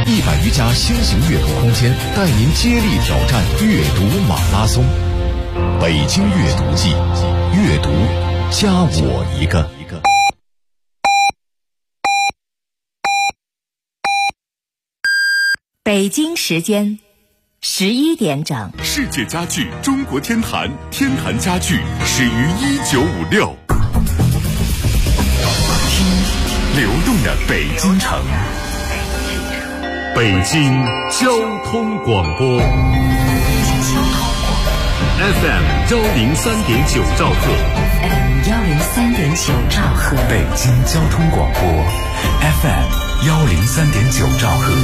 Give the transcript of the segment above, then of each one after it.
100余家新型阅读空间带您接力挑战阅读马拉松。北京阅读季，阅读加我一个。 北京时间11点整。 世界家具中国天坛，天坛家具始于1956。听流动的北京城，北京交通广播 FM 103.9兆赫， 103.9兆赫， 北京交通广播 FM 103.9兆赫。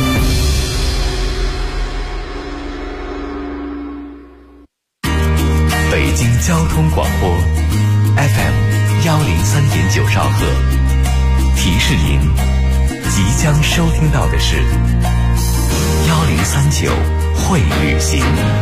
北京交通广播 FM 103.9兆赫，提示您即将收听到的是1039会旅行。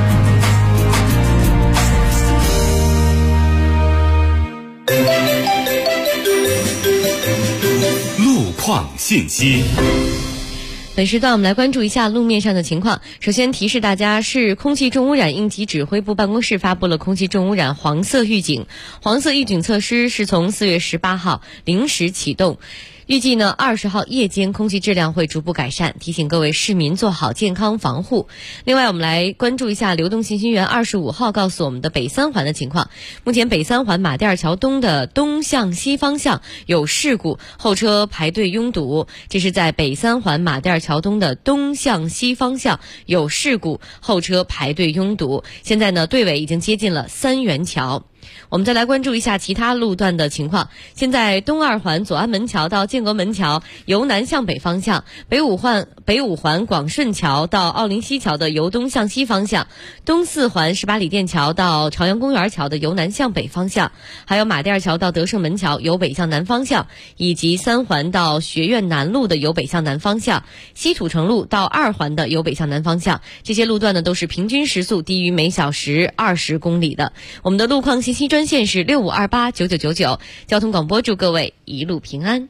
路况信息。 本时段我们来关注一下路面上的情况。首先提示大家，市空气重污染应急指挥部办公室发布了空气重污染黄色预警。黄色预警措施是从4月18号0时启动，预计呢20号夜间空气质量会逐步改善，提醒各位市民做好健康防护。另外我们来关注一下流动信息源25号告诉我们的北三环的情况。目前北三环马甸桥东的东向西方向有事故，后车排队拥堵。这是在北三环马甸桥东的东向西方向有事故，后车排队拥堵。现在呢队尾已经接近了三元桥。我们再来关注一下其他路段的情况。现在东二环左安门桥到建国门桥由南向北方向，北五环广顺桥到奥林西桥的由东向西方向，东四环18里店桥到朝阳公园桥的由南向北方向，还有马甸桥到德胜门桥由北向南方向，以及三环到学院南路的由北向南方向，西土城路到二环的由北向南方向。这些路段呢都是平均时速低于每小时20公里的。我们的路况信息专线是65289999，交通广播祝各位一路平安。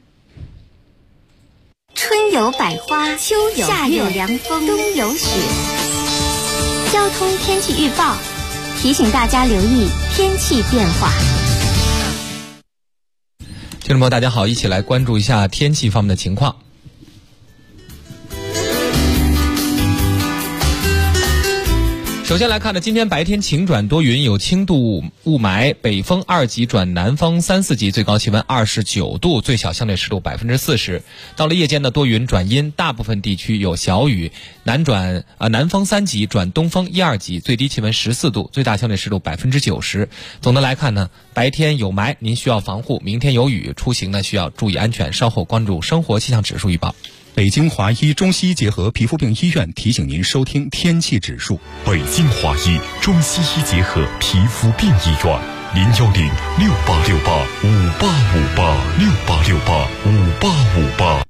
春有百花，秋有夏有凉风，冬有雪。交通天气预报提醒大家留意天气变化。 听众朋友大家好，一起来关注一下天气方面的情况。首先来看呢，今天白天晴转多云，有轻度雾霾，北风2级转南风3、4级，最高气温29度，最小相对湿度40%。到了夜间呢，多云转阴，大部分地区有小雨，南风3级转东风1、2级，最低气温14度，最大相对湿度90%。总的来看呢，白天有霾，您需要防护；明天有雨，出行呢需要注意安全。稍后关注生活气象指数预报。 北京华医中西医结合皮肤病医院提醒您收听天气指数。 北京华医中西医结合皮肤病医院，0106868585868，686858。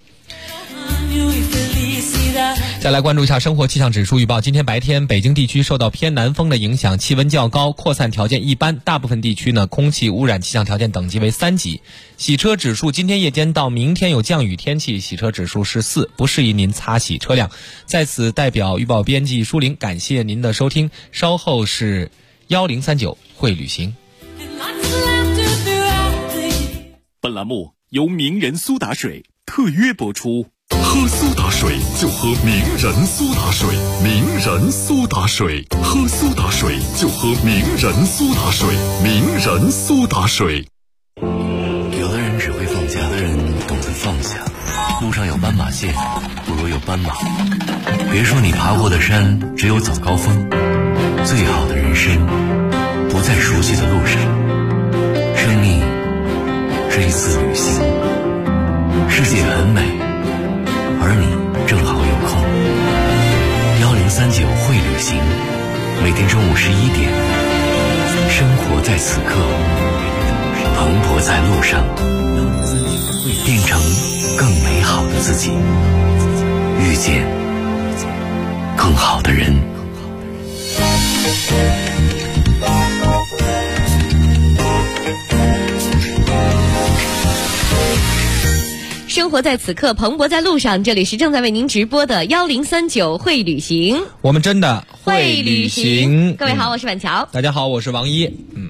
再来关注一下生活气象指数预报。今天白天北京地区受到偏南风的影响，气温较高，扩散条件一般，大部分地区呢空气污染气象条件等级为3级。洗车指数今天夜间到明天有降雨天气，洗车指数是4，不适宜您擦洗车辆。在此代表预报编辑舒玲感谢您的收听，稍后是1039会旅行。 本栏目由名人苏打水特约播出。喝苏打水就喝名人苏打水，名人苏打水，喝苏打水就喝名人苏打水，名人苏打水。 有的人只会放假，有的人懂得放下。路上有斑马线，不如有斑马。别说你爬过的山只有早高峰，最好的人生不在熟悉的路上。生命是一次旅行，世界很美，而你正好有空。1039会旅行，每天中午11点，生活在此刻，蓬勃在路上，变成更美好的自己，遇见更好的人。 生活在此刻，蓬勃在路上。这里是正在为您直播的1039会旅行， 我们真的会旅行。 各位好，我是婉乔。 大家好，我是王一。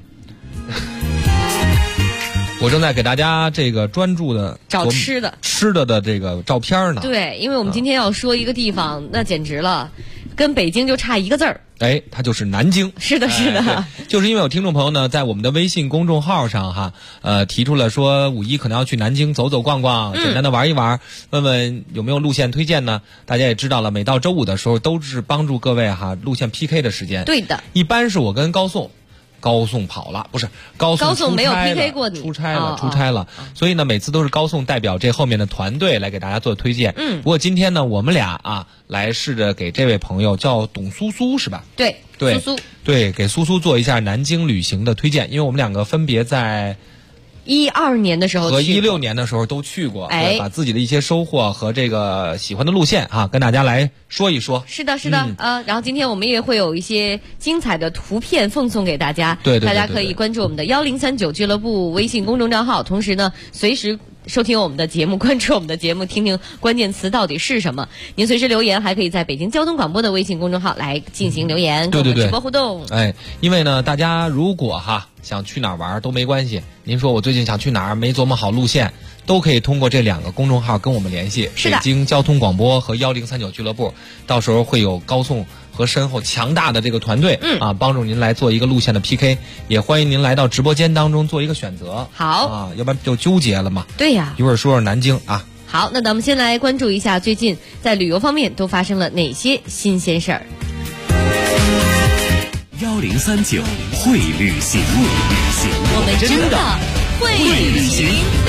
我正在给大家这个专注的找吃的的这个照片呢。 对，因为我们今天要说一个地方，那简直了，跟北京就差一个字儿。 它就是南京。 是的，是的。 就是因为有听众朋友呢，在我们的微信公众号上提出了说五一可能要去南京走走逛逛，简单的玩一玩，问问有没有路线推荐呢？大家也知道了，每到周五的时候都是帮助各位路线 PK 的时间。 对的。 一般是我跟高颂跑了，不是高颂没有 PK 过你， 出差了，所以呢，每次都是高颂代表这后面的团队来给大家做推荐。不过今天呢，我们俩来试着给这位朋友叫董苏苏是吧？ 对，苏苏， 对，给苏苏做一下南京旅行的推荐，因为我们两个分别在 12年的时候和16年的时候都去过，把自己的一些收获和这个喜欢的路线跟大家来说一说。 是的，然后今天我们也会有一些精彩的图片奉送给大家， 对， 大家可以关注我们的1039俱乐部微信公众账号，同时呢，随时收听我们的节目，关注我们的节目，听听关键词到底是什么。您随时留言，还可以在北京交通广播的微信公众号来进行留言，跟我们直播互动。 因为呢，大家如果想去哪儿玩都没关系，您说我最近想去哪儿没琢磨好路线，都可以通过这2个公众号跟我们联系。 是的， 北京交通广播和1039俱乐部，到时候会有高颂和身后强大的这个团队帮助您来做一个路线的 PK， 也欢迎您来到直播间当中做一个选择。 好要不然就纠结了嘛。 对呀， 一会儿说说南京好，那咱们先来关注一下最近在旅游方面都发生了哪些新鲜事儿。 1039会旅行， 我们真的会旅行。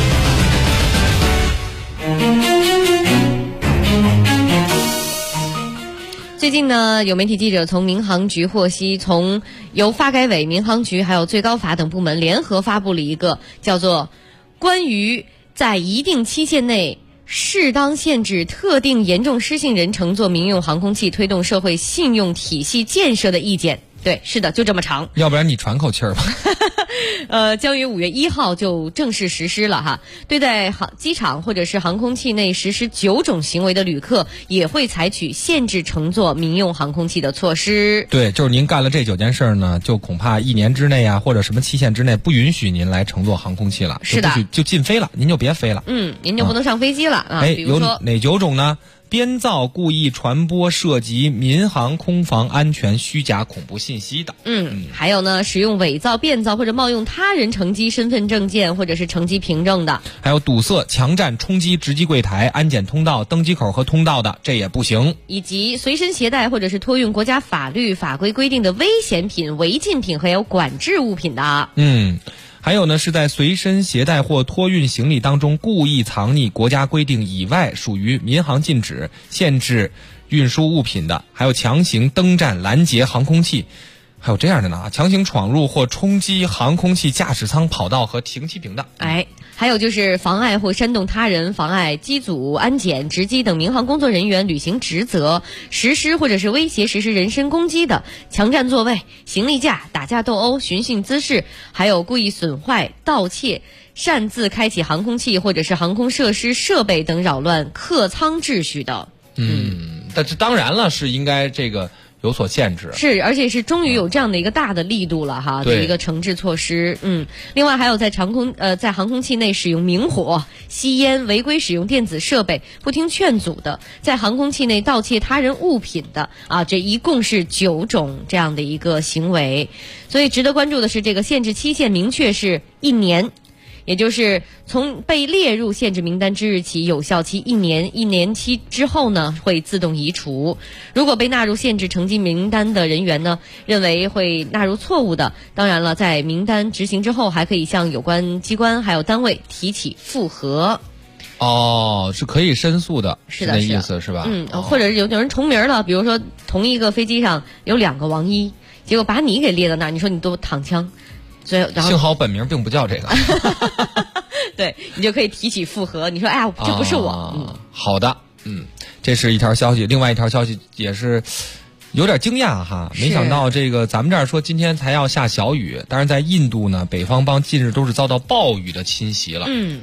最近呢，有媒体记者从民航局获悉，由发改委、民航局还有最高法等部门联合发布了一个叫做《关于在一定期限内适当限制特定严重失信人乘坐民用航空器推动社会信用体系建设的意见》。对，是的，就这么长。 要不然你喘口气儿吧。 将于5月1号就正式实施了对待机场或者是航空器内实施9种行为的旅客，也会采取限制乘坐民用航空器的措施。 对，就是您干了这9件事呢，就恐怕1年之内或者什么期限之内不允许您来乘坐航空器了。 是的， 就禁飞了，您就别飞了。 您就不能上飞机了比如说有哪9种呢？编造、故意传播涉及民航空防安全虚假恐怖信息的。 还有呢，使用伪造、变造或者冒用他人乘机身份证件或者是乘机凭证的。 还有堵塞、强占、冲击值机柜台、安检通道、登机口和通道的，这也不行。 以及随身携带或者是托运国家法律法规规定的危险品、违禁品还有管制物品的。 还有呢，是在随身携带或托运行李当中故意藏匿国家规定以外属于民航禁止、限制运输物品的，还有强行登占、拦截航空器，还有这样的呢，强行闯入或冲击航空器驾驶舱跑道和停机坪的。 还有就是妨碍或煽动他人妨碍机组、安检、值机等民航工作人员履行职责，实施或者是威胁实施人身攻击的，强占座位、行李架、打架斗殴、寻衅滋事，还有故意损坏、盗窃、擅自开启航空器或者是航空设施设备等扰乱客舱秩序的。 但是当然了，是应该这个有所限制， 是，而且是终于有这样的一个大的力度了的一个惩治措施。另外还有在航空器内使用明火、吸烟、违规使用电子设备、不听劝阻的，在航空器内盗窃他人物品的这一共是9种这样的一个行为。所以值得关注的是，这个限制期限明确是1年。也就是从被列入限制名单之日起，有效期1年，1年期之后呢会自动移除。如果被纳入限制乘机名单的人员呢认为会纳入错误的，当然了，在名单执行之后，还可以向有关机关还有单位提起复核。 是可以申诉的， 是的， 那意思是吧？ 或者是有人重名了，比如说同一个飞机上有2个王一，结果把你给列到那儿，你说你多躺枪。所以幸好本名并不叫这个。 对，你就可以提起复核，你说哎呀，这不是我。 好的，这是一条消息。另外一条消息也是有点惊讶没想到这个咱们这儿说今天才要下小雨，但是在印度呢，北方邦近日都是遭到暴雨的侵袭了。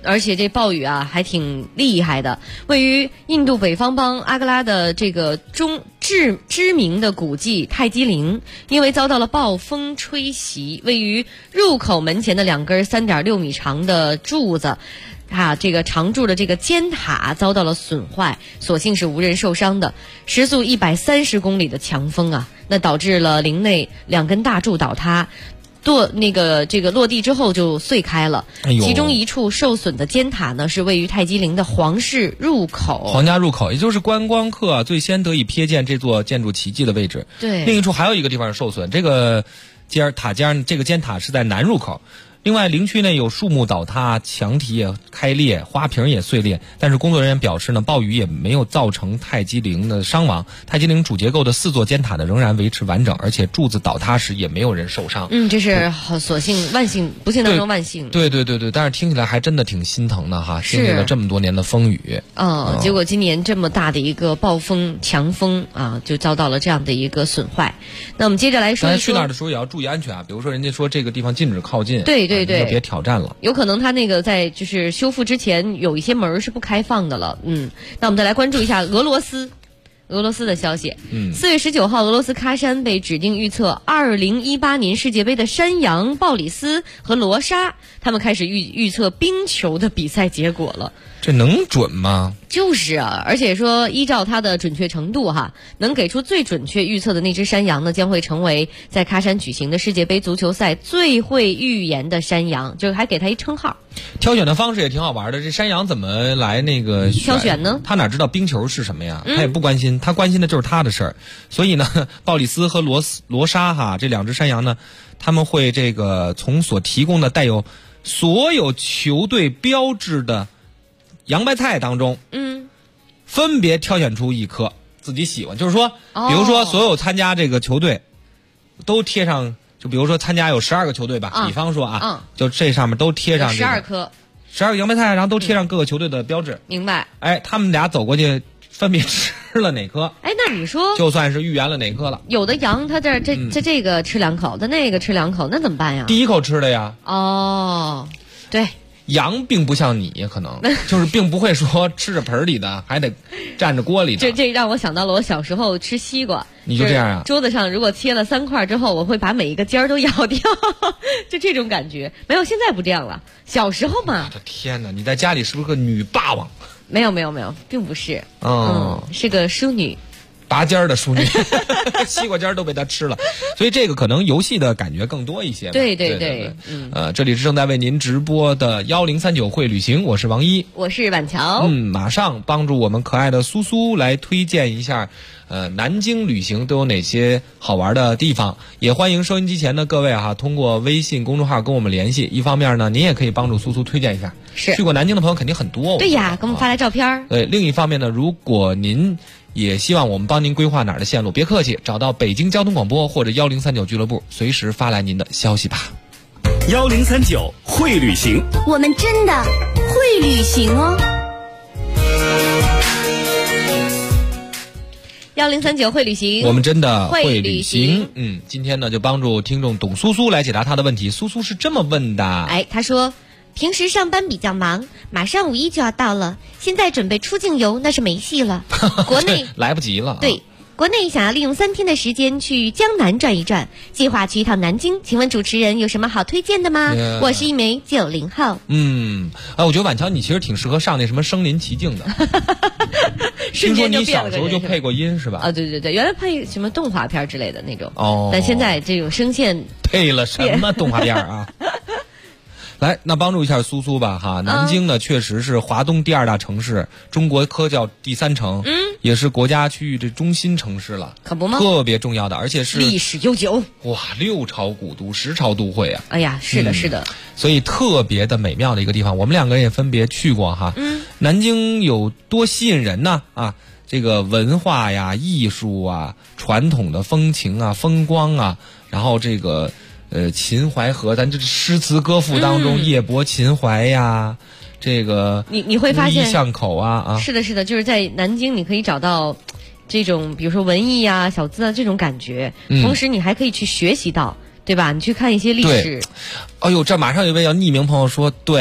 而且这暴雨啊还挺厉害的。位于印度北方邦阿格拉的这个知名的古迹泰姬陵，因为遭到了暴风吹袭，位于入口门前的2根3.6米长的柱子这个常驻的这个尖塔遭到了损坏，所幸是无人受伤的。时速130公里的强风啊，那导致了陵内2根大柱倒塌，这个落地之后就碎开了。其中一处受损的尖塔呢，是位于泰姬陵的皇室入口， 皇家入口，也就是观光客最先得以瞥见这座建筑奇迹的位置。 对， 另一处还有一个地方受损，这个塔尖这个尖塔是在南入口。另外，陵区内有树木倒塌、墙体也开裂、花瓶也碎裂，但是工作人员表示呢，暴雨也没有造成泰姬陵的伤亡。泰姬陵主结构的4座尖塔呢仍然维持完整，而且柱子倒塌时也没有人受伤。 这是所幸万幸，不幸当中万幸。 对，但是听起来还真的挺心疼的哈，经历了这么多年的风雨。 结果今年这么大的一个暴风强风啊，就遭到了这样的一个损坏。那我们接着来说一说， 大家去那儿的时候也要注意安全啊，比如说人家说这个地方禁止靠近。 对， 就别挑战了。 有可能他那个在就是修复之前有一些门是不开放的了。那我们再来关注一下俄罗斯的消息。4月19号，俄罗斯喀山被指定预测2018年世界杯的山羊鲍里斯和罗莎，他们开始预测冰球的比赛结果了。 这能准吗？ 就是啊，而且说依照它的准确程度能给出最准确预测的那只山羊呢，将会成为在喀山举行的世界杯足球赛最会预言的山羊，就还给他一称号。 挑选的方式也挺好玩的，这山羊怎么来那个挑选呢？ 他哪知道冰球是什么呀？他也不关心，他关心的就是他的事儿。所以呢，鲍里斯和罗莎这2只山羊呢，他们会这个从所提供的带有所有球队标志的洋白菜当中，分别挑选出1颗自己喜欢，就是说，比如说所有参加这个球队都贴上，就比如说参加有12个球队吧，比方说就这上面都贴上 12颗 12个洋白菜，然后都贴上各个球队的标志。 明白？ 他们俩走过去，分别吃了哪颗？ 那你说， 就算是预言了哪颗了？ 有的羊它这个吃2口，它那个吃2口，那怎么办呀？ 第1口吃的呀。 对。 羊并不像你，可能就是并不会说吃着盆里的，还得蘸着锅里的。 这让我想到了我小时候吃西瓜。 你就这样啊？ 桌子上如果切了3块之后，我会把每一个尖儿都咬掉，就这种感觉。没有，现在不这样了。小时候嘛。 我的天哪！你在家里是不是个女霸王？ 没有，并不是。是个淑女。 拔尖儿的淑女，西瓜尖儿都被他吃了，所以这个可能游戏的感觉更多一些。 对。 这里是正在为您直播的1039会旅行，我是王一， 我是板桥。 马上帮助我们可爱的苏苏来推荐一下，南京旅行都有哪些好玩的地方？也欢迎收音机前的各位通过微信公众号跟我们联系。一方面呢，您也可以帮助苏苏推荐一下，去过南京的朋友肯定很多。 对呀，给我们发来照片。 对，另一方面呢，如果您也希望我们帮您规划哪儿的线路，别客气，找到北京交通广播或者1039俱乐部，随时发来您的消息吧。 1039会旅行， 我们真的会旅行哦。 1039会旅行， 我们真的会旅行。今天呢就帮助听众董苏苏来解答他的问题。苏苏是这么问的， 他说平时上班比较忙，马上5·1就要到了，现在准备出境游那是没戏了。国内来不及了。 对，国内想要利用3天的时间去江南转一转，计划去一趟南京，请问主持人有什么好推荐的吗？我是一枚90后。 我觉得婉乔你其实挺适合上那什么身临其境的。听说你小时候就配过音是吧？ 对，原来配什么动画片之类的那种。但现在这种声线配了什么动画片啊？来，那帮助一下苏苏吧南京呢确实是华东第2大城市，中国科教第3城，也是国家区域这中心城市了， 可不吗？ 特别重要的，而且是历史悠久。 哇，6朝古都，10朝都会啊！ 哎呀，是的，是的。 所以特别的美妙的一个地方，我们2个人也分别去过南京有多吸引人呢？这个文化呀、艺术啊、传统的风情啊、风光啊，然后这个秦淮河，咱这诗词歌赋当中，夜泊秦淮呀，这个你会发现巷口是的，是的，就是在南京你可以找到这种比如说文艺啊、小资啊这种感觉，同时你还可以去学习到，对吧？你去看一些历史。 哎呦，这马上有位要匿名朋友说，对，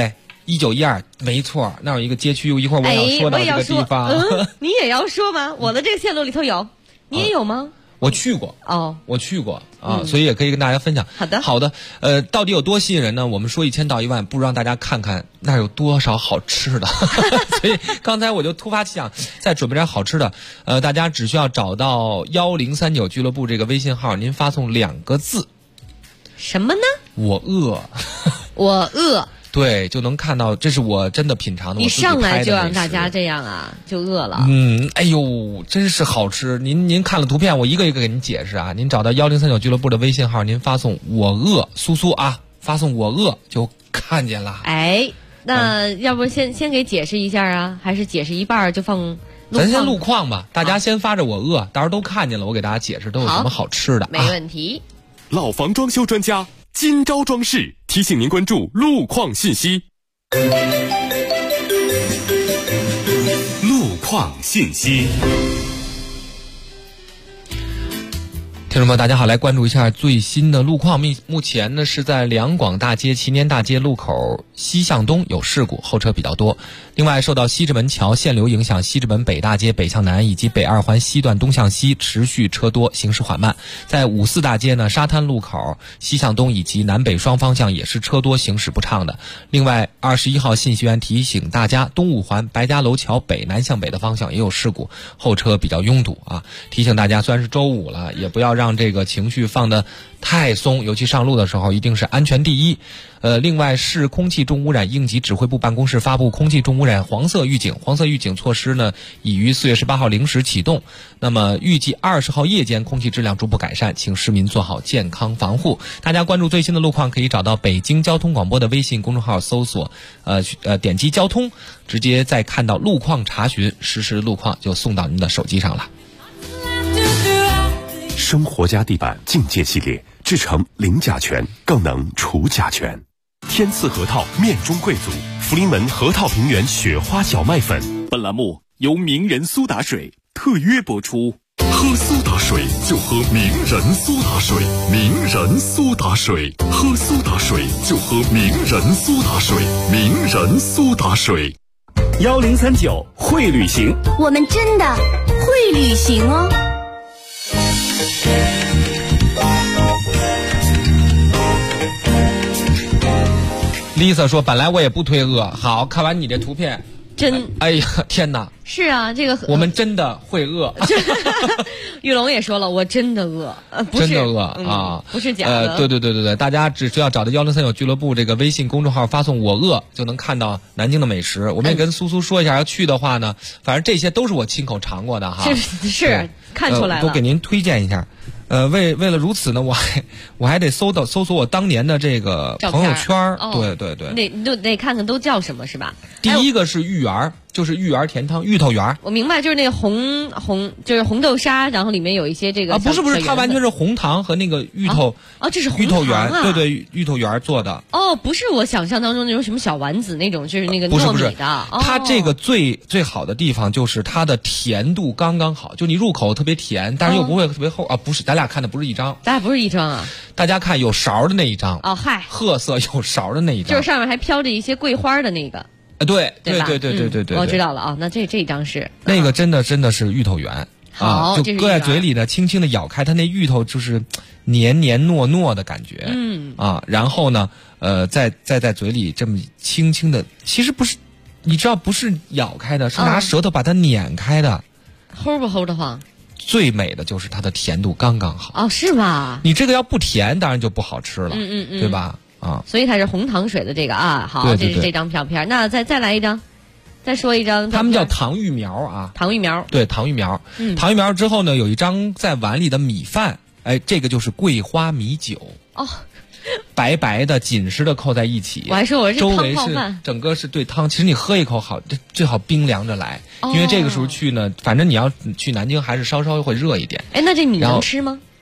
1912，没错，那有一个街区，一会儿我也要说到这个地方。 你也要说吗？我的这个线路里头有，你也有吗？ 我去过哦， 我去过啊，所以也可以跟大家分享。好的，到底有多吸引人呢？我们说1000到1万，不如让大家看看那有多少好吃的。所以刚才我就突发奇想，再准备点好吃的。大家只需要找到1039俱乐部这个微信号，您发送2个字， 什么呢？ 我饿， 我饿。 对，就能看到，这是我真的品尝的。 你上来就让大家这样啊，就饿了。 哎呦，真是好吃！您看了图片，我一个一个给您解释啊。您找到1039俱乐部的微信号，您发送我饿，苏苏啊，发送我饿就看见了。 哎，那要不先给解释一下啊，还是解释一半就放路况？ 咱先路况吧，大家先发着我饿，到时候都看见了，我给大家解释都有什么好吃的。 没问题。 老房装修专家金招装饰提醒您关注路况信息。路况信息。 听众朋友大家好，来关注一下最新的路况。目前呢是在两广大街、祈年大街路口西向东有事故，后车比较多。另外受到西直门桥限流影响，西直门北大街北向南以及北二环西段东向西持续车多，行驶缓慢。在五四大街呢，沙滩路口西向东以及南北双方向也是车多，行驶不畅的。另外21号信息员提醒大家，东五环白家楼桥北南向北的方向也有事故，后车比较拥堵啊。提醒大家，虽然是周五了，也不要让这个情绪放得太松，尤其上路的时候一定是安全第一。另外市空气重污染应急指挥部办公室发布空气重污染黄色预警，黄色预警措施呢已于4月18号0时启动。那么预计20号夜间空气质量逐步改善，请市民做好健康防护。大家关注最新的路况，可以找到北京交通广播的微信公众号，搜索点击交通，直接再看到路况查询，实时路况就送到您的手机上了。 生活家地板境界系列制成零甲醛，更能除甲醛。天赐核桃面中贵族，福临门核桃平原雪花小麦粉。本栏目由名人苏打水特约播出。喝苏打水就喝名人苏打水，名人苏打水，喝苏打水就喝名人苏打水，名人苏打水。1039会旅行， 我们真的会旅行哦。 Lisa 说：“本来我也不推饿，好看完你这图片， 真， 哎呀，天哪！ 是啊，这个我们真的会饿。 玉龙也说了，我真的饿，不是真的饿啊， 不是假的。 对，大家只需要找到1039俱乐部这个微信公众号，发送我饿，就能看到南京的美食。我们也跟苏苏说一下，要去的话呢，反正这些都是我亲口尝过的哈。 是看出来了， 都给您推荐一下。为了如此呢，我还得搜索我当年的这个朋友圈。对， 你得看看都叫什么是吧？ 第一个是芋圆，就是芋圆甜汤，芋头圆。 我明白，就是那个红就是红豆沙，然后里面有一些这个不是，它完全是红糖和那个芋头。 这是芋头圆，对，芋头圆做的。 不是我想象当中那种什么小丸子那种，就是那个糯米的。 它这个最好的地方就是它的甜度刚刚好，就你入口特别甜，但是又不会特别厚不是，咱俩看的不是一张， 咱俩不是一张啊。 大家看有勺的那一张。 褐色有勺的那一张， 就是上面还飘着一些桂花的那个。 对， 我知道了啊。那这张是那个真的是芋头圆啊，就搁在嘴里呢，轻轻的咬开，它那芋头就是黏黏糯糯的感觉。然后呢，再在嘴里这么轻轻的，其实不是，你知道不是咬开的，是拿舌头把它碾开的， 齁不齁的慌。 最美的就是它的甜度刚刚好。 是吧？ 你这个要不甜，当然就不好吃了，对吧？ 所以它是红糖水的这个啊。好，这是这张照片。那再来一张，再说一张。 他们叫糖芋苗啊， 糖芋苗。 对，糖芋苗。糖芋苗之后呢，有一张在碗里的米饭，这个就是桂花米酒。白白的紧实的扣在一起， 我还说我是周围是整个是对汤，其实你喝一口好，最好冰凉着来，因为这个时候去呢，反正你要去南京还是稍微会热一点。 那这米能吃吗？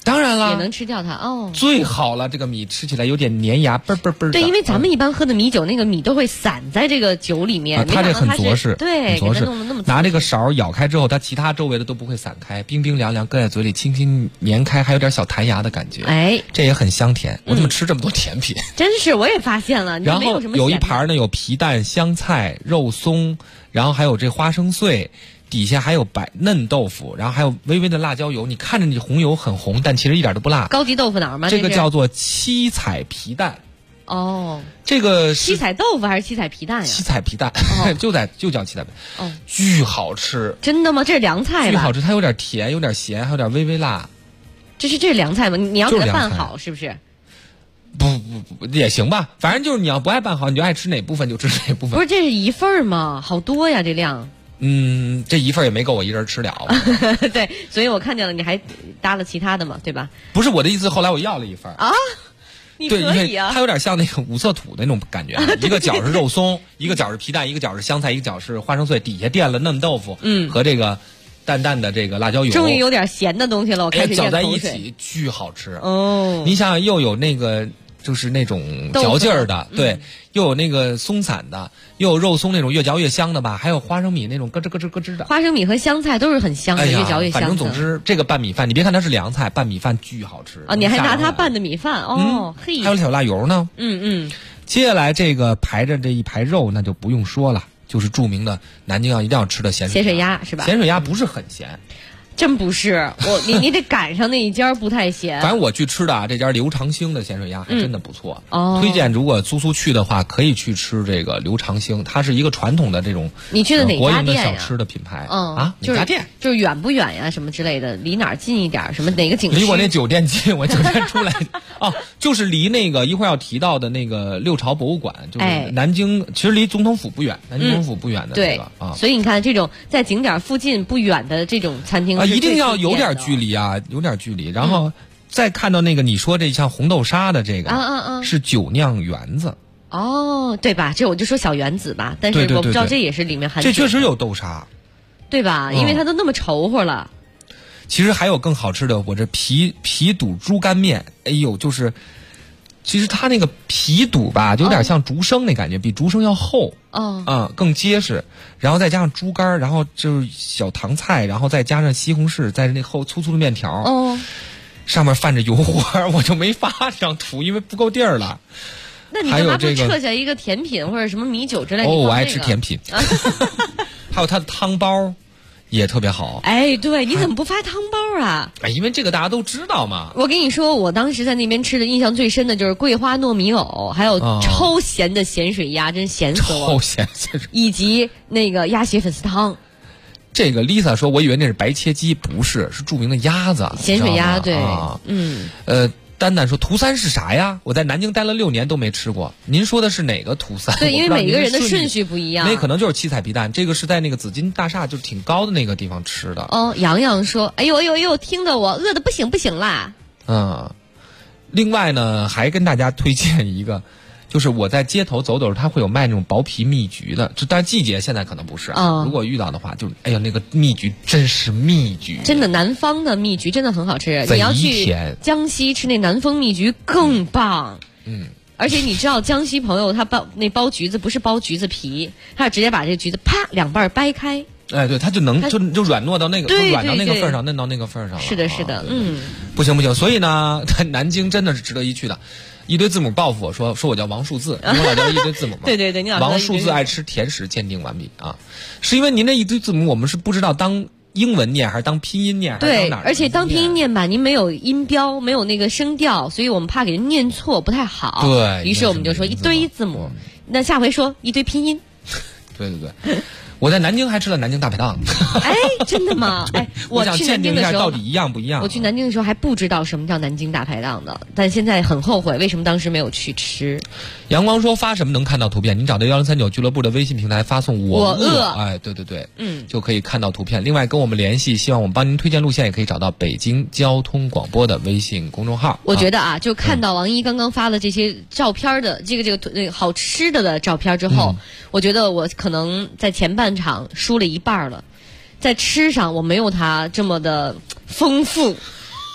当然了， 也能吃掉它哦。 最好了，这个米吃起来有点粘牙，嘣嘣嘣。 对，因为咱们一般喝的米酒，那个米都会散在这个酒里面。 它这很着实， 对， 很着实。 弄得那么拿这个勺舀开之后，它其他周围的都不会散开，冰冰凉凉，搁在嘴里轻轻粘开，还有点小弹牙的感觉。 哎， 这也很香甜。我怎么吃这么多甜品？ 真是，我也发现了。 然后有一盘呢，有皮蛋、香菜、肉松，然后还有这花生碎。底下还有白嫩豆腐，然后还有微微的辣椒油。你看着你红油很红，但其实一点都不辣。 高级豆腐脑吗？ 这个叫做七彩皮蛋。 哦， 这个七彩豆腐还是七彩皮蛋呀？ 七彩皮蛋，就叫七彩皮蛋。 哦， 巨好吃。 真的吗？这是凉菜吧？ 巨好吃，它有点甜，有点咸，还有点微微辣。 这是凉菜吗？你要给它拌好，是不是？ 不也行吧，反正就是你要不爱拌好，你就爱吃哪部分就吃哪部分。 不是，这是一份吗？好多呀，这量。 这一份也没够我一人吃了。 对，所以我看见了，你还搭了其他的嘛，对吧？ 不是我的意思，后来我要了一份啊。你可以啊， 它有点像那个五色土的那种感觉，一个角是肉松，一个角是皮蛋，一个角是香菜，一个角是花生碎，底下垫了嫩豆腐，和这个淡淡的这个辣椒油。 终于有点咸的东西了，我开始搅在一起，巨好吃哦！ 你想想，又有那个。就是那种嚼劲儿的，对，又有那个松散的，又有肉松那种越嚼越香的吧，还有花生米那种咯吱咯吱咯吱的。 花生米和香菜都是很香的，越嚼越香的。 反正总之，这个拌米饭，你别看它是凉菜，拌米饭巨好吃啊！你还拿它拌的米饭哦，嘿， 还有小辣油呢。接下来这个排着这一排肉，那就不用说了，就是著名的南京一定要吃的咸水鸭是吧？ 咸水鸭不是很咸。 真不是你得赶上那一家不太咸。 反正我去吃的啊，这家刘长兴的咸水鸭还真的不错。推荐如果苏去的话，可以去吃这个刘长兴，它是一个传统的这种你去的哪家店小吃的品牌哪家店就是远不远呀？什么之类的，离哪儿近一点？什么哪个景区？ 离我那酒店近，我酒店出来就是离那个一会儿要提到的那个六朝博物馆，就是南京，其实离总统府不远，南京总统府不远的那个所以你看，这种在景点附近不远的这种餐厅。 一定要有点距离啊，有点距离。然后再看到那个你说这像红豆沙的这个，是酒酿圆子。 哦，对吧？这我就说小圆子吧，但是我不知道这也是里面含。 这确实有豆沙， 对吧？因为它都那么稠乎了。 其实还有更好吃的，我这皮肚猪肝面，哎呦，就是。其实它那个皮肚吧，就有点像竹升那感觉，比竹升要厚，更结实。然后再加上猪肝，然后就是小糖菜，然后再加上西红柿，再那厚粗粗的面条，上面泛着油花，我就没法上涂，因为不够地儿了。 那你干嘛不撤下一个甜品或者什么米酒之类的？ 我爱吃甜品。还有它的汤包。也特别好， 哎，对，你怎么不发汤包啊？ 因为这个大家都知道嘛。 我跟你说，我当时在那边吃的印象最深的就是桂花糯米藕，还有超咸的咸水鸭，真咸死我。 超咸咸水， 以及那个鸭血粉丝汤。 这个 Lisa 说，我以为那是白切鸡，不是，是著名的鸭子， 咸水鸭，对， 丹丹说涂三是啥呀？我在南京待了6年都没吃过。您说的是哪个涂三？ 对，因为每个人的顺序不一样。 那可能就是七彩皮蛋，这个是在那个紫金大厦就挺高的那个地方吃的。 洋洋说：“哎呦哎呦哎呦，听得我饿得不行不行啦。” 另外呢，还跟大家推荐一个。就是我在街头走走，它会有卖那种薄皮蜜橘的，但是季节现在可能不是。如果遇到的话，就哎呀，那个蜜橘真是蜜橘， 真的南方的蜜橘真的很好吃。你要去江西吃那南丰蜜橘更棒。而且你知道江西朋友他包橘子不是包橘子皮，他是直接把这橘子啪两半掰开。 哎，对，他就能就软糯到那个软到那个份上，嫩到那个份上了。 是的，是的， 不行，所以呢，南京真的是值得一去的。一堆字母报复我说我叫王数字，因为我叫一堆字母嘛。 对，你老王数字爱吃甜食，鉴定完毕啊！是因为您那一堆字母，我们是不知道当英文念还是当拼音念，还是当哪儿？ 对，而且当拼音念吧，您没有音标，没有那个声调，所以我们怕给人念错，不太好。 对， 于是我们就说一堆字母，那下回说一堆拼音。 对。我在南京还吃了南京大排档。 哎，真的吗？哎， 我想鉴定一下到底一样不一样。 我去南京的时候还不知道什么叫南京大排档的，但现在很后悔，为什么当时没有去吃。 阳光说发什么能看到图片？您找到1039俱乐部的微信平台发送我饿，哎，对，就可以看到图片。另外跟我们联系，希望我们帮您推荐路线，也可以找到北京交通广播的微信公众号。 我觉得就看到王一刚刚发了这些照片的这个好吃的照片之后，我觉得我可能在前半场输了一半了，在吃上我没有他这么的丰富。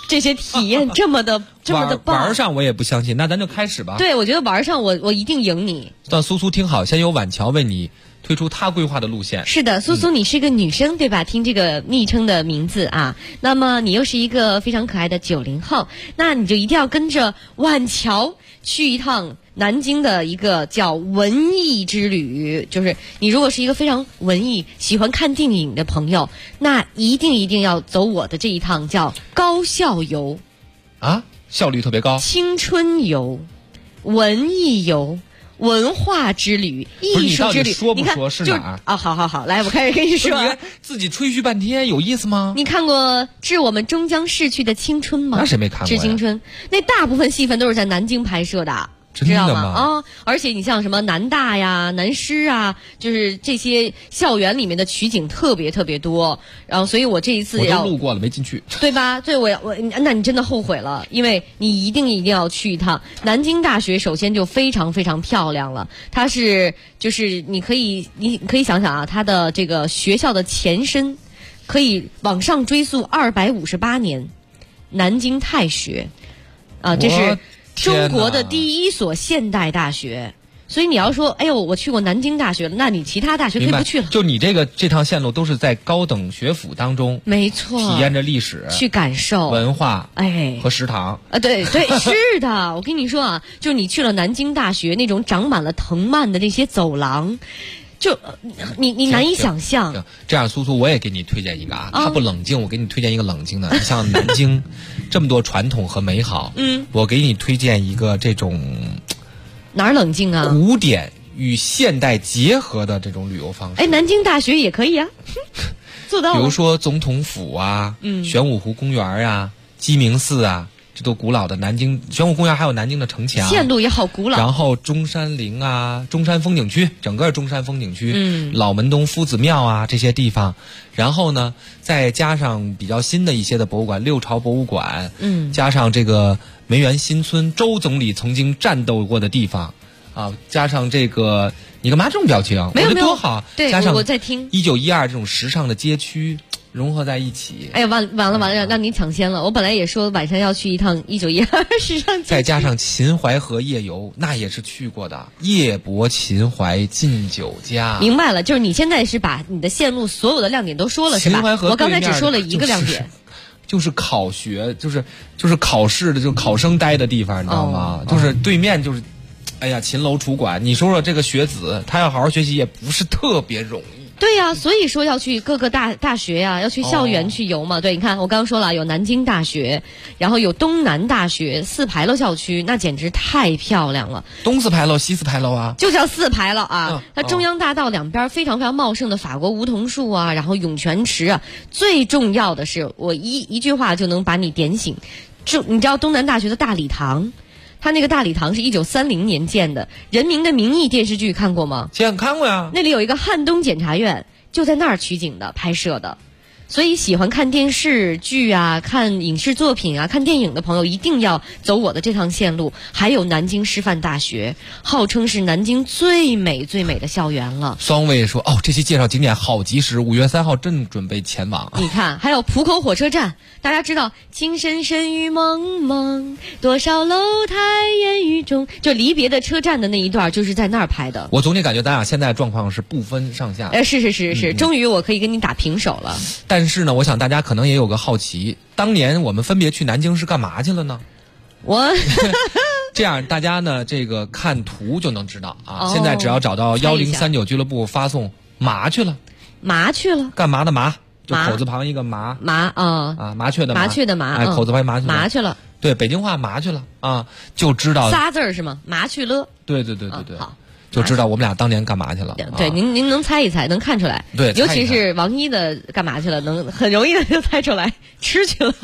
这些体验这么的棒。 玩上我也不相信，那咱就开始吧。 对，我觉得玩上我一定赢你。 让苏苏听好，先由婉乔为你推出她规划的路线。 是的，苏苏，你是一个女生对吧？听这个昵称的名字啊，那么你又是一个非常可爱的90后，那你就一定要跟着婉乔去一趟南京的一个叫文艺之旅。就是你如果是一个非常文艺、喜欢看电影的朋友，那一定要走我的这一趟叫高校游啊，效率特别高， 青春游、文艺游、文化之旅、艺术之旅。 说不说是哪儿啊？好，来，我开始跟你说。 你自己吹嘘半天有意思吗？ 你看过《致我们终将逝去的青春》吗？ 那谁没看过呀？ 致青春，那大部分戏份都是在南京拍摄的。知道吗？啊，而且你像什么南大呀、南师啊，就是这些校园里面的取景特别多。然后，所以我这一次我都路过了，没进去， 对吧？对，那你真的后悔了，因为你一定要去一趟南京大学。首先就非常漂亮了，它是就是你可以想想啊，它的这个学校的前身可以往上追溯258年，南京太学啊，这是中国的第一所现代大学。所以你要说，哎呦，我去过南京大学了，那你其他大学可以不去了。 就你这趟线路都是在高等学府当中， 没错， 体验着历史， 去感受文化，和食堂啊，对，是的。我跟你说啊，就你去了南京大学那种长满了藤蔓的那些走廊，就你难以想象。 这样，苏苏，我也给你推荐一个啊，它不冷静，我给你推荐一个冷静的。你像南京这么多传统和美好，我给你推荐一个这种。 哪儿冷静啊？ 古典与现代结合的这种旅游方式。 哎，南京大学也可以啊，做到了。 比如说总统府啊，玄武湖公园啊，鸡鸣寺啊，这都古老的南京。玄武公园还有南京的城墙， 线路也好古老。 然后中山陵啊，中山风景区，整个中山风景区，老门东夫子庙啊这些地方。然后呢，再加上比较新的一些的博物馆，六朝博物馆，加上这个梅园新村，周总理曾经战斗过的地方，啊，加上这个，你干嘛这种表情？ 没有多好， 对， 加上我在听 1912这种时尚的街区融合在一起。 哎呀，完了，让你抢先了。我本来也说晚上要去一趟1912时尚街区， 再加上秦淮河夜游，那也是去过的。夜泊秦淮近酒家。 明白了，就是你现在是把你的线路所有的亮点都说了是吧？ 秦淮河我刚才只说了一个亮点。 就是考学，就是考试的，就考生待的地方，你知道吗？就是对面就是，哎呀，秦楼楚馆。你说说这个学子，他要好好学习也不是特别容易。 对呀，所以说要去各个大学呀，要去校园去游嘛。对，你看我刚刚说了，有南京大学，然后有东南大学，四牌楼校区，那简直太漂亮了。 东四牌楼、西四牌楼啊， 就叫四牌楼啊。它中央大道两边非常茂盛的法国梧桐树啊，然后涌泉池啊。最重要的是，我一句话就能把你点醒。你知道东南大学的大礼堂？他那个大礼堂是1930年建的，《人民的名义》电视剧看过吗？ 看过呀。 那里有一个汉东检察院，就在那儿取景的、拍摄的。所以喜欢看电视剧啊、看影视作品啊、看电影的朋友一定要走我的这趟线路。还有南京师范大学，号称是南京最美的校园了。 双位说这期介绍景点好及时，5月3号正准备前往。 你看，还有浦口火车站，大家知道情深深雨蒙蒙，多少楼台烟雨中，就离别的车站的那一段就是在那儿拍的。 我总体感觉咱俩现在状况是不分上下。 是，终于我可以跟你打平手了。 但是呢，我想大家可能也有个好奇，当年我们分别去南京是干嘛去了呢？这样大家呢，这个看图就能知道啊。现在只要找到1039俱乐部，发送麻去了，干嘛的麻？就口字旁一个麻啊，麻雀的麻，口字旁麻去了， 麻去了。 对，北京话麻去了啊，就知道仨字是吗？麻去了。 对， 好。 就知道我们俩当年干嘛去了。 对，您能猜一猜，能看出来。 对， 尤其是王一的干嘛去了，能很容易的就猜出来，吃去了。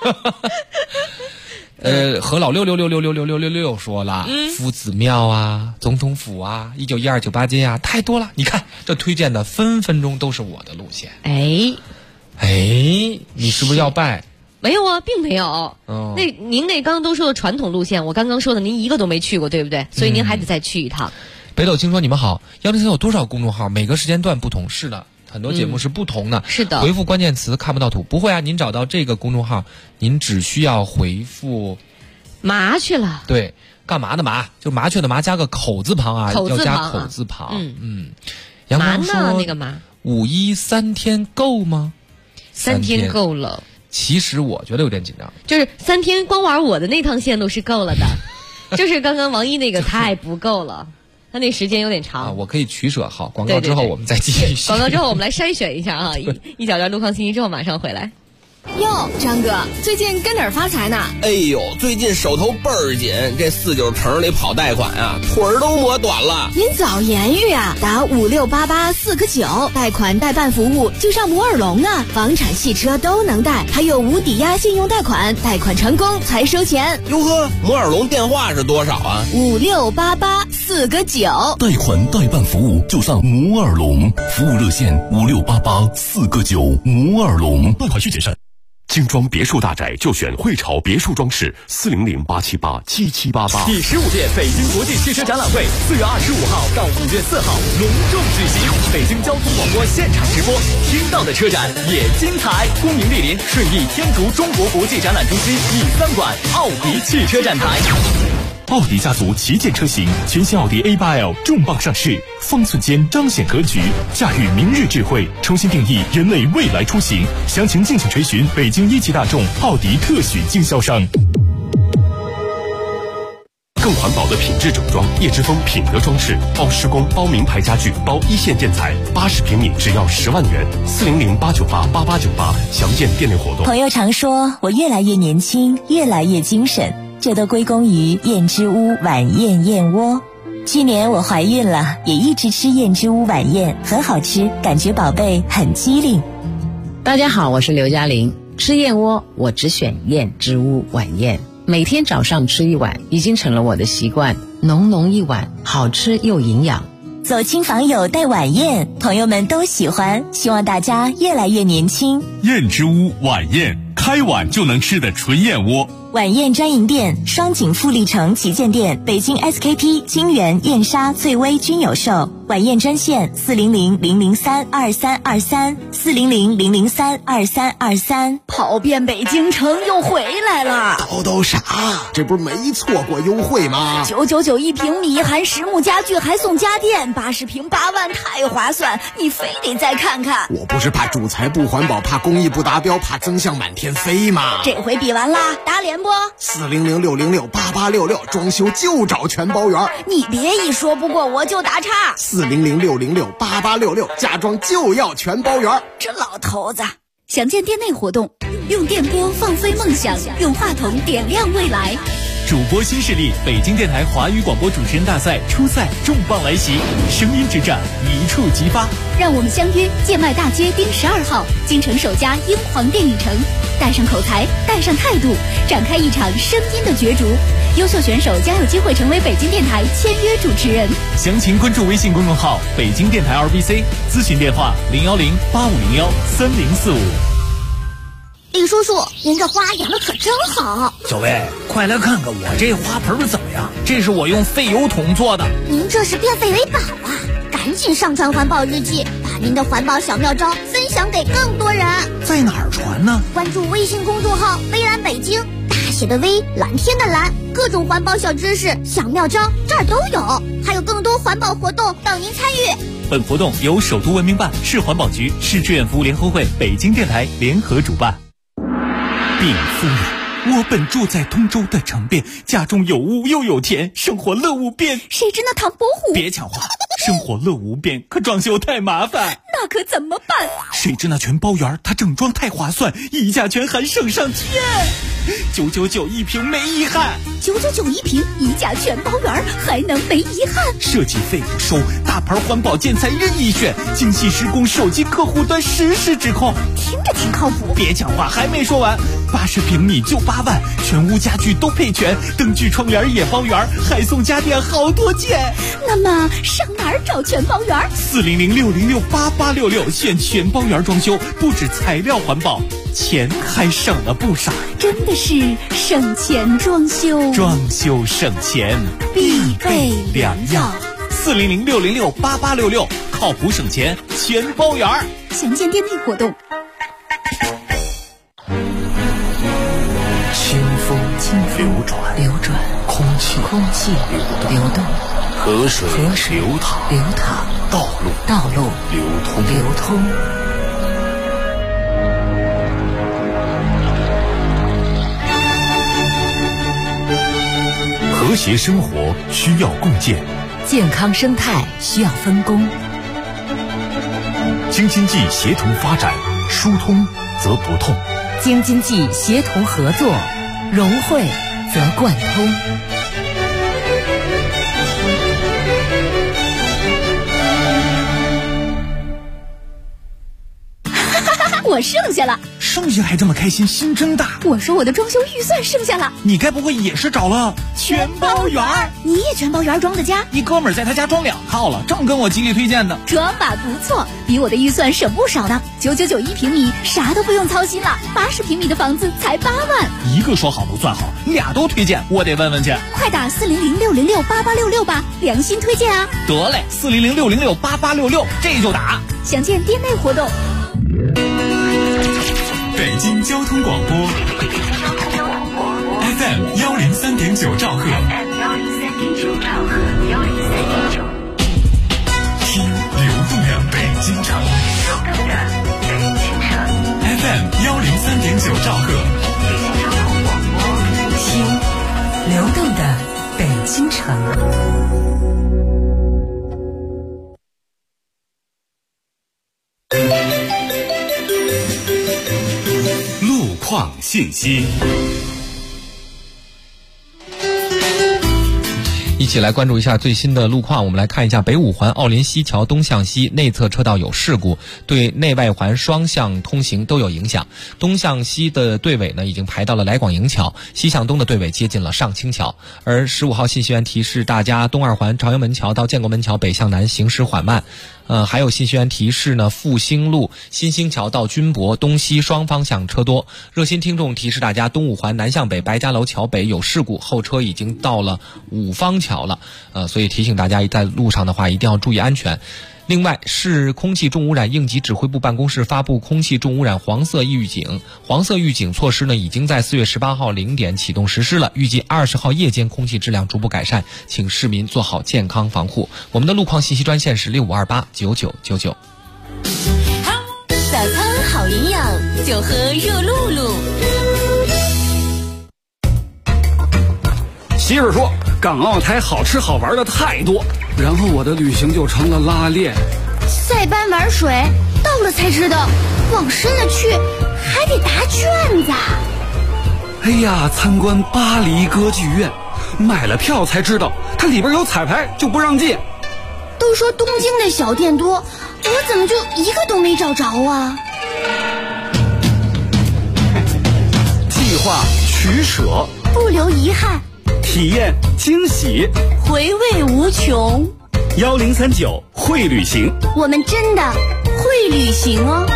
和老666666666说了，夫子庙啊，总统府啊，1912酒吧街啊，太多了。你看这推荐的分分钟都是我的路线。你是不是要拜？ 没有啊，并没有。您那刚刚都说的传统路线，我刚刚说的您一个都没去过，对不对？所以您还得再去一趟。 北斗青说：“你们好，103有多少公众号？每个时间段不同。是的， 很多节目是不同的。 是的， 回复关键词看不到图，不会啊，您找到这个公众号，您只需要回复麻去了。 对，干嘛的麻？就麻雀的麻加个口字旁啊， 口字旁要加口字旁。阳麻光说呢？那个麻 ，5·1 3天够吗 ？3天够了。 其实我觉得有点紧张， 就是3天光玩我的那趟线路是够了的，就是刚刚王一那个太不够了，他那时间有点长啊。我可以取舍，好，广告之后我们再继续。 广告之后我们来筛选一下啊，一小段路况信息之后马上回来。 哟，张哥，最近跟哪儿发财呢？ 哎呦，最近手头倍儿紧，这49城里跑贷款啊，腿儿都磨短了。 您早言语啊，打5688-4个9，贷款代办服务就上摩尔龙啊，房产、汽车都能贷，还有无抵押信用贷款，贷款成功才收钱。 哟呵，摩尔龙电话是多少啊 ？5688-4个9， 贷款代办服务就上摩尔龙，服务热线5688-4个9，摩尔龙，贷款需谨慎。精装别墅大宅就选汇潮别墅装饰，400-878-7788。 第15届北京国际汽车展览会4月25号到5月4号隆重举行，北京交通广播现场直播，听到的车展也精彩。恭迎莅临顺义天竺中国国际展览中心E3馆奥迪汽车展台。 奥迪家族旗舰车型，全新奥迪 A8L 重磅上市，方寸间彰显格局，驾驭明日智慧，重新定义人类未来出行。详情敬请垂询北京一汽大众奥迪特许经销商。更环保的品质整装，叶之峰品德装饰，包施工、包名牌家具、包一线建材，80平米只要10万元，400-898-8898，详见店内活动。 朋友常说我越来越年轻，越来越精神，这都归功于燕之屋晚宴燕窝。去年我怀孕了，也一直吃燕之屋晚宴，很好吃，感觉宝贝很机灵。 大家好，我是刘嘉玲。吃燕窝我只选燕之屋晚宴，每天早上吃一碗已经成了我的习惯，浓浓一碗，好吃又营养。 走亲访友带晚宴，朋友们都喜欢，希望大家越来越年轻。 燕之屋晚宴，开碗就能吃的纯燕窝。 晚宴专营店：双井富力城旗舰店、北京 SKP、金源、燕莎、翠微均有售。晚宴专线400-003-2323，400-003-2323。 跑遍北京城又回来了。 都傻，这不是没错过优惠吗 ？999一平米，含实木家具还送家电，80平8万，太划算！你非得再看看。 我不是怕主材不环保，怕工艺不达标，怕增项满天飞吗？ 这回比完啦，打脸不 ？400-606-8866，装修就找全包圆。 你别一说不过我就打岔。 400-606-8866，家装就要全包圆。 这老头子。详见店内活动，用电波放飞梦想，用话筒点亮未来。 主播新势力，北京电台华语广播主持人大赛初赛重磅来袭，声音之战一触即发。 让我们相约建外大街丁12号，京城首家英皇电影城，带上口才，带上态度，展开一场声音的角逐。优秀选手将有机会成为北京电台签约主持人。 详情关注微信公众号北京电台 RBC， 咨询电话010-8501-3045。 李叔叔，您这花养的可真好。 小薇，快来看看我这花盆怎么样？这是我用废油桶做的。 您这是变废为宝啊！赶紧上传环保日记，把您的环保小妙招分享给更多人。 在哪儿传呢？ 关注微信公众号微蓝北京，大写的微，蓝天的蓝，各种环保小知识、小妙招这儿都有，还有更多环保活动等您参与。 本活动由首都文明办、市环保局、市志愿服务联合会、北京电台联合主办。禀夫人，我本住在通州的城边，家中有屋又有田，生活乐无边。 谁知那唐伯虎？ 别抢话，生活乐无边，可装修太麻烦。 那可怎么办？ 谁知那全包圆，它整装太划算，溢价权还省上天。999一平没遗憾 ，999一平，溢价全包圆，还能没遗憾？ 设计费不收，大牌环保建材任意选，精细施工，手机客户端实时指控， 听着挺靠谱。 别讲话，还没说完，80平米就8万，全屋家具都配全，灯具窗帘也包圆，还送家电好多件。 那么上哪儿找全包圆 ？400-606-8866，选全包圆装修，不止材料环保，钱还省了不少。 真的是省钱装修， 装修省钱必备良药。 400-606-8866， 靠谱省钱，钱包园。 详见店内活动。 清风流转，空气流动，河水流淌，道路流通。和谐生活需要共建， 健康生态需要分工。 京津冀协同发展，疏通则不痛； 京津冀协同合作，融汇则贯通。 我剩下了， 剩下还这么开心，心真大。 我说我的装修预算剩下了， 你该不会也是找了全包园？ 你也全包园装的家？ 一哥们儿在他家装2套了，正跟我极力推荐呢。 装法不错，比我的预算省不少呢。9991平米，啥都不用操心了。80平米的房子才8万。 一个说好不算好，俩都推荐，我得问问去。 快打400-606-8866吧，良心推荐啊！ 得嘞，400-606-8866，这就打。 详见店内活动。 北京交通广播 FM 103.9兆赫，听流动的北京城 FM 103.9兆赫， 听流动的北京城。 路况信息。 一起来关注一下最新的路况。我们来看一下北五环奥林西桥东向西内侧车道有事故，对内外环双向通行都有影响。东向西的队尾呢已经排到了来广营桥，西向东的队尾接近了上清桥。而15号信息员提示大家，东二环朝阳门桥到建国门桥北向南行驶缓慢。还有信息员提示呢，复兴路新兴桥到军博东西双方向车多。热心听众提示大家，东五环南向北白家楼桥北有事故，后车已经到了五方桥了。所以提醒大家在路上的话一定要注意安全。另外，市空气重污染应急指挥部办公室发布空气重污染黄色预警。黄色预警措施呢，已经在4月18号0点启动实施了，预计20号夜间空气质量逐步改善，请市民做好健康防护。我们的路况信息专线是65289999。 早餐好营养，就喝热露露。 媳妇说，港澳台好吃好玩的太多，然后我的旅行就成了拉练。 塞班玩水，到了才知道，往深了去还得答卷子。 哎呀，参观巴黎歌剧院，买了票才知道，它里边有彩排，就不让进。 都说东京的小店多，我怎么就一个都没找着啊？ 计划取舍， 不留遗憾， 体验惊喜， 回味无穷。 1039会旅行， 我们真的会旅行哦。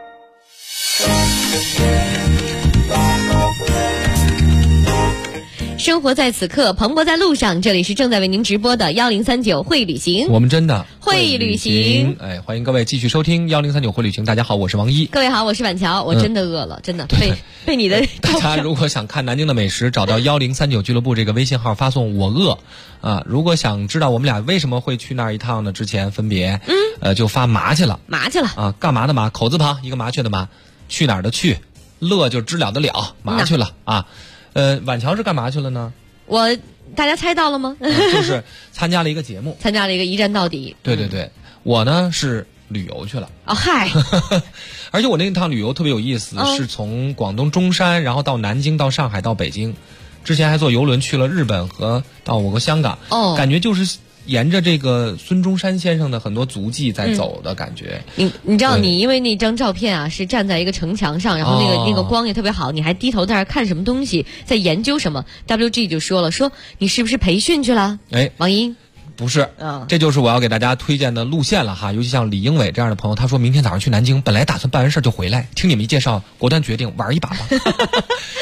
生活在此刻，蓬勃在路上。这里是正在为您直播的1039会旅行， 我们真的会旅行。 欢迎各位继续收听1039会旅行。大家好，我是王一。 各位好，我是板桥。我真的饿了，真的被你的。 大家如果想看南京的美食，找到1039俱乐部这个微信号，发送我饿啊。如果想知道我们俩为什么会去那儿一趟呢？之前分别就发麻去了啊，干嘛的麻？口字旁一个麻雀的麻，去哪儿的去，乐就知了的了，麻去了啊。晚桥是干嘛去了呢？ 大家猜到了吗？ 就是参加了一个节目， 参加了一个一站到底。 对对对，我呢是旅游去了。 哦嗨！ 而且我那趟旅游特别有意思，是从广东中山，然后到南京，到上海，到北京，之前还坐游轮去了日本和到我国香港。感觉就是沿着这个孙中山先生的很多足迹在走的感觉。 你知道，你因为那张照片啊是站在一个城墙上，然后那个光也特别好，你还低头在那看什么东西，在研究什么。WG 就说了，说你是不是培训去了？王英。 不是，这就是我要给大家推荐的路线了哈。尤其像李英伟这样的朋友，他说明天早上去南京，本来打算办完事就回来，听你们一介绍，果断决定玩一把吧。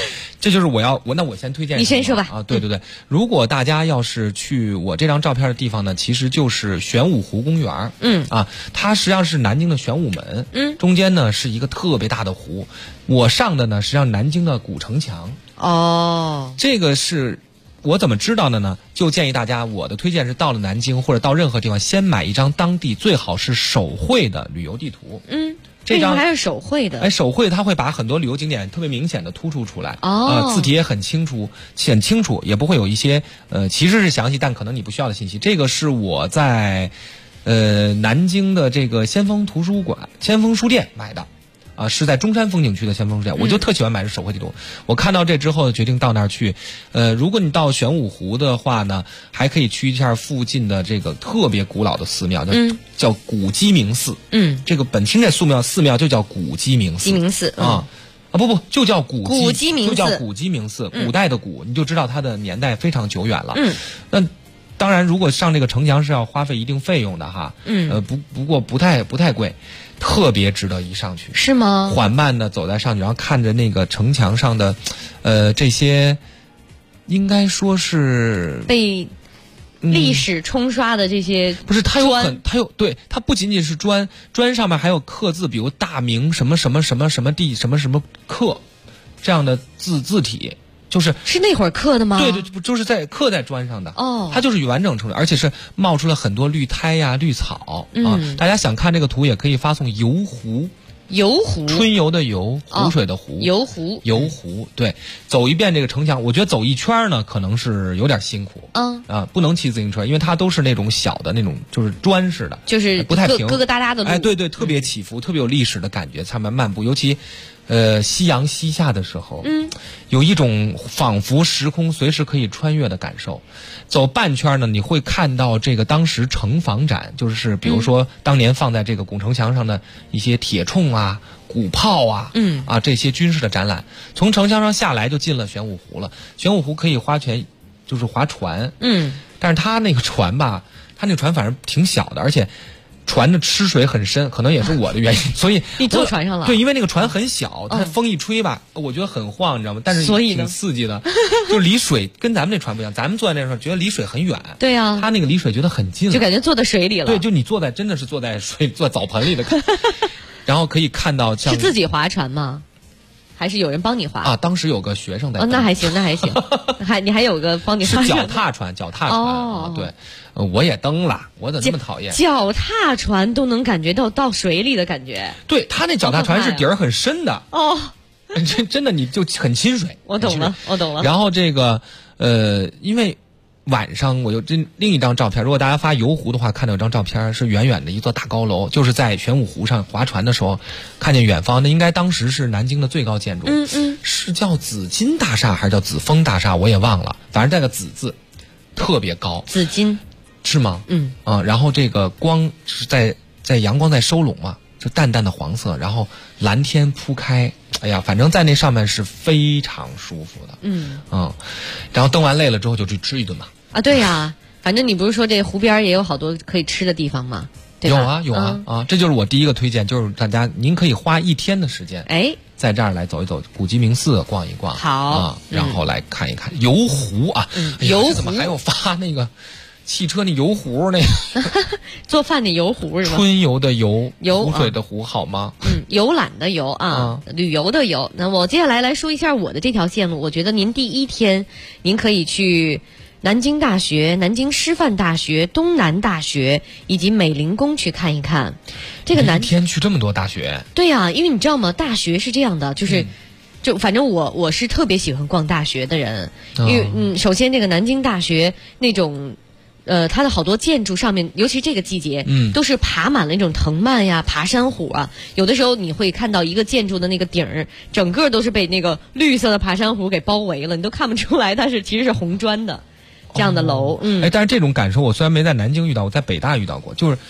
这就是那我先推荐。 你先说吧。 啊，对对对，如果大家要是去我这张照片的地方呢，其实就是玄武湖公园。它实际上是南京的玄武门。中间呢是一个特别大的湖。我上的呢实际上南京的古城墙。这个是我怎么知道的呢？就建议大家，我的推荐是到了南京或者到任何地方，先买一张当地最好是手绘的旅游地图。 这张还是手绘的。 手绘它会把很多旅游景点特别明显的突出出来。字体也很清楚，也不会有一些其实是详细但可能你不需要的信息。这个是我在南京的这个先锋书店买的。是在中山风景区的先锋书店，我就特喜欢买这手绘地图。我看到这之后决定到那儿去。如果你到玄武湖的话呢，还可以去一下附近的这个特别古老的寺庙，叫古鸡鸣寺。这个本身这寺庙就叫古鸡鸣寺。不，就叫古鸡鸣寺，就叫古鸡鸣寺。古代的古，你就知道它的年代非常久远了。那当然，如果上这个城墙是要花费一定费用的哈。不过不太贵。特别值得一上去。 是吗？ 缓慢的走在上去，然后看着那个城墙上的这些应该说是被历史冲刷的这些不是，它不仅仅是砖上面还有刻字，比如大明什么什么什么什么地什么什么刻这样的字体。 是那会儿刻的吗？ 对，就是刻在砖上的。它就是完整成的，而且是冒出了很多绿苔呀、绿草。大家想看这个图也可以发送游湖。春游的游，湖水的湖。游湖，对，走一遍这个城墙，我觉得走一圈呢可能是有点辛苦。不能骑自行车，因为它都是那种小的那种，就是砖似的， 就是不太平， 疙疙瘩瘩的路。 对，特别起伏，特别有历史的感觉。上面漫步，尤其夕阳西下的时候，有一种仿佛时空随时可以穿越的感受。走半圈呢，你会看到这个当时城防展，就是比如说当年放在这个古城墙上的一些铁铳啊、鼓炮啊，这些军事的展览。从城墙上下来就进了玄武湖了。玄武湖可以就是划船，但是它那个船吧，它那个船反正挺小的，而且船的吃水很深，可能也是我的原因，所以你坐船上了。 对，因为那个船很小，它风一吹吧，我觉得很晃，你知道吗？但是挺刺激的，就离水跟咱们那船不一样，咱们坐在那船觉得离水很远， 对啊， 它那个离水觉得很近了， 就感觉坐在水里了。 对，就你真的是坐在澡盆里的，然后可以看到像是自己划船吗？还是有人帮你划当时有个学生在。 那还行，你还有个帮你划。 是脚踏船。对，我也蹬了，我怎么那么讨厌？ 脚踏船都能感觉到水里的感觉。 对，他那脚踏船是底儿很深的。真的你就很亲水。 我懂了。 然后这个因为晚上我有另一张照片，如果大家发游湖的话，看到有张照片是远远的一座大高楼，就是在玄武湖上划船的时候看见远方，那应该当时是南京的最高建筑。是叫紫金大厦还是叫紫峰大厦，我也忘了，反正带个紫字，特别高。 紫金是吗？然后这个光是在阳光在收拢嘛，就淡淡的黄色，然后蓝天铺开，哎呀，反正在那上面是非常舒服的。然后蹬完累了之后就去吃一顿嘛。 对呀，反正你不是说这湖边也有好多可以吃的地方吗？对吧？ 有啊，这就是我第一个推荐，就是大家您可以花一天的时间，在这儿来走一走，古鸡鸣寺逛一逛， 好， 然后来看一看游湖啊。游湖怎么还有发那个汽车那油壶那做饭的油壶是吧？ 春游的游，湖水的湖好吗？ 游览的游旅游的游。那我接下来说一下我的这条线路。我觉得您第一天您可以去南京大学、南京师范大学、东南大学以及美龄宫去看一看。这个一天去这么多大学？ 对啊，因为你知道吗？大学是这样的，就反正我是特别喜欢逛大学的人，因为首先这个南京大学那种。它的好多建筑上面，尤其这个季节，都是爬满了那种藤蔓呀、爬山虎啊。有的时候你会看到一个建筑的那个顶儿，整个都是被那个绿色的爬山虎给包围了，你都看不出来它其实是红砖的这样的楼。 但是这种感受我虽然没在南京遇到，我在北大遇到过，就是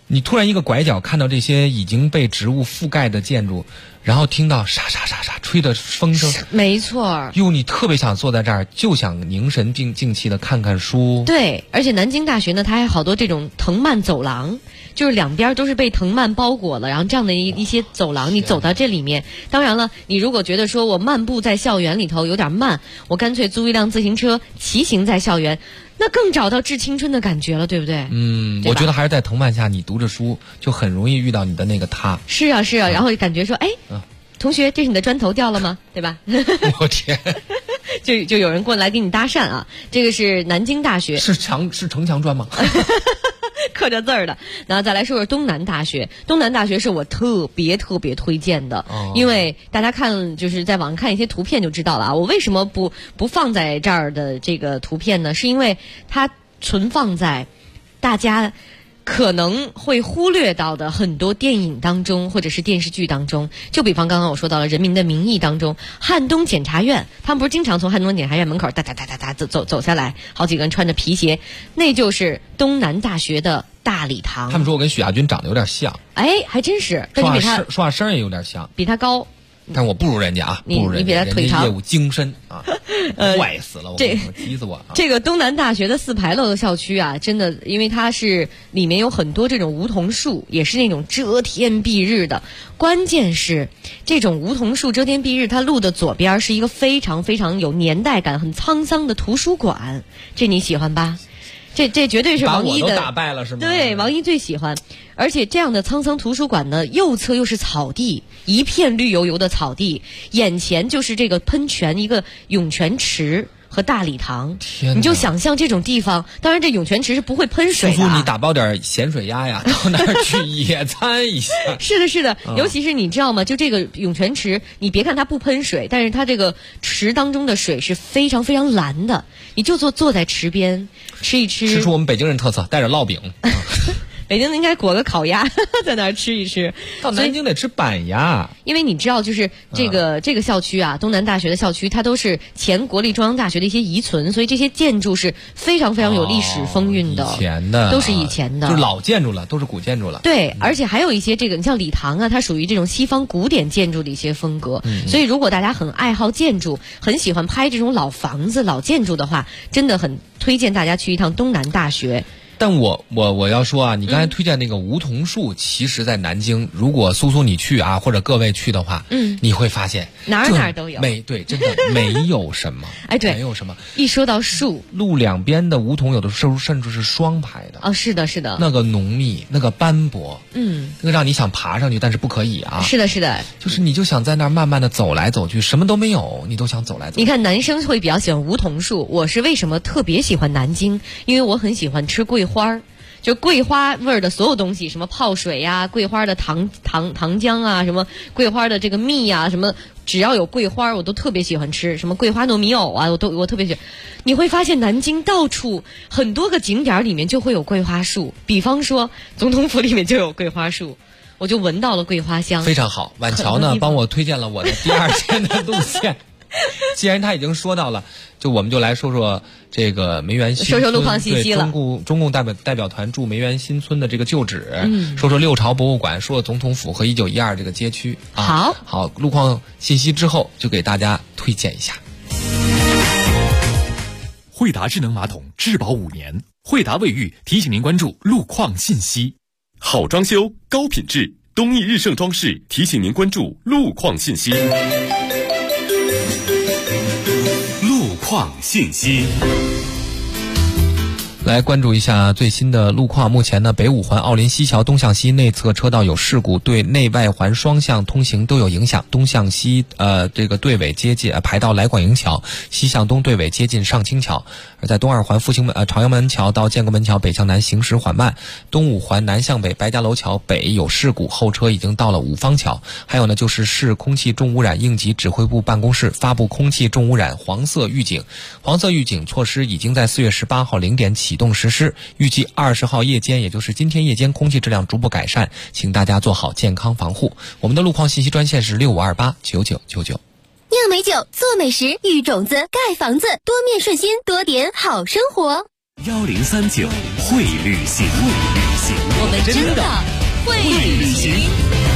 你突然一个拐角看到这些已经被植物覆盖的建筑，然后听到沙沙沙沙吹的风声， 没错。 哟，你特别想坐在这儿，就想凝神静气的看看书。 对，而且南京大学呢，它还有好多这种藤蔓走廊，就是两边都是被藤蔓包裹了，然后这样的一些走廊，你走到这里面，当然了，你如果觉得说我漫步在校园里头有点慢，我干脆租一辆自行车骑行在校园。那更找到致青春的感觉了，对不对？ 我觉得还是在藤蔓下，你读着书就很容易遇到你的那个他。 是啊，然后感觉说，哎，同学，这是你的砖头掉了吗？对吧？ 我天， 就有人过来给你搭讪啊！这个是南京大学， 是城墙砖吗？ 刻着字儿的。然后再来说说东南大学，东南大学是我特别推荐的，因为大家看就是在网上看一些图片就知道了啊。我为什么不放在这儿的这个图片呢？是因为它存放在大家可能会忽略到的很多电影当中或者是电视剧当中，就比方刚刚我说到了《人民的名义》当中，汉东检察院，他们不是经常从汉东检察院门口哒走下来，好几个人穿着皮鞋，那就是东南大学的大礼堂。 他们说我跟许亚军长得有点像， 哎，还真是，但你比他说话声也有点像， 比他高。 但我不如人家啊， 你比他腿长， 业务精深啊，坏死了，我急死我啊！ 这个东南大学的4排楼的校区啊，真的，因为它是里面有很多这种梧桐树，也是那种遮天蔽日的。关键是这种梧桐树遮天蔽日，它路的左边是一个非常有年代感、很沧桑的图书馆，这你喜欢吧？这绝对是王一的， 把我都打败了是吗？ 对，王一最喜欢。而且这样的沧桑图书馆呢，右侧又是草地，一片绿油油的草地，眼前就是这个喷泉，一个涌泉池和大礼堂。你就想象这种地方，当然这涌泉池是不会喷水的。 叔叔，你打包点咸水鸭呀，到那儿去野餐一下。 是的，尤其是你知道吗？就这个涌泉池，你别看它不喷水，但是它这个池当中的水是非常蓝的。你就坐在池边吃一吃， 吃出我们北京人特色，带着烙饼。 北京应该裹个烤鸭在那儿吃一吃， 到南京得吃板鸭。 因为你知道，就是这个校区啊，东南大学的校区，它都是前国立中央大学的一些遗存，所以这些建筑是非常有历史风韵的。 以前的都是以前的， 就是老建筑了，都是古建筑了。 对，而且还有一些这个，你像礼堂啊，它属于这种西方古典建筑的一些风格。所以如果大家很爱好建筑，很喜欢拍这种老房子、老建筑的话，真的很推荐大家去一趟东南大学。 但我要说啊，你刚才推荐那个梧桐树，其实在南京，如果苏苏你去啊，或者各位去的话，你会发现哪儿都有。 对，真的没有什么。 哎，对， 没有什么。 一说到树， 路两边的梧桐有的时候甚至是双排的。 哦，是的， 那个浓密，那个斑驳，那个让你想爬上去，但是不可以啊。 是的， 就是你就想在那儿慢慢的走来走去，什么都没有，你都想走来走去。 你看男生会比较喜欢梧桐树，我是为什么特别喜欢南京？因为我很喜欢吃桂花。就桂花味儿的所有东西，什么泡水呀、桂花的糖浆啊，什么桂花的这个蜜呀，什么只要有桂花我都特别喜欢吃，什么桂花糯米藕啊，我特别喜欢。你会发现南京到处很多个景点里面就会有桂花树，比方说总统府里面就有桂花树，我就闻到了桂花香。 非常好，晚桥呢帮我推荐了我的第2天的路线。既然他已经说到了，我们就来说说这个梅园新村， 说路况信息了。 中共代表团驻梅园新村的这个旧址，说说六朝博物馆，说说总统府和1912这个街区。好，路况信息之后就给大家推荐一下。 惠达智能马桶质保5年，惠达卫浴提醒您关注路况信息。好装修高品质，东义日盛装饰提醒您关注路况信息。路况信息， 来关注一下最新的路况。目前呢，北五环奥林西桥东向西内侧车道有事故，对内外环双向通行都有影响。东向西这个队尾接近排到来广营桥，西向东队尾接近上清桥。而在东二环复兴门朝阳门桥到建国门桥北向南行驶缓慢。东五环南向北白家楼桥北有事故，后车已经到了五方桥。还有呢，就是市空气重污染应急指挥部办公室发布空气重污染黄色预警。黄色预警措施已经在4月18号0点启动实施，预计20号夜间，也就是今天夜间空气质量逐步改善，请大家做好健康防护。我们的路况信息专线是65289999。 酿美酒，做美食，育种子，盖房子，多面顺心，多点好生活。 1039会旅行。 我们真的会旅行。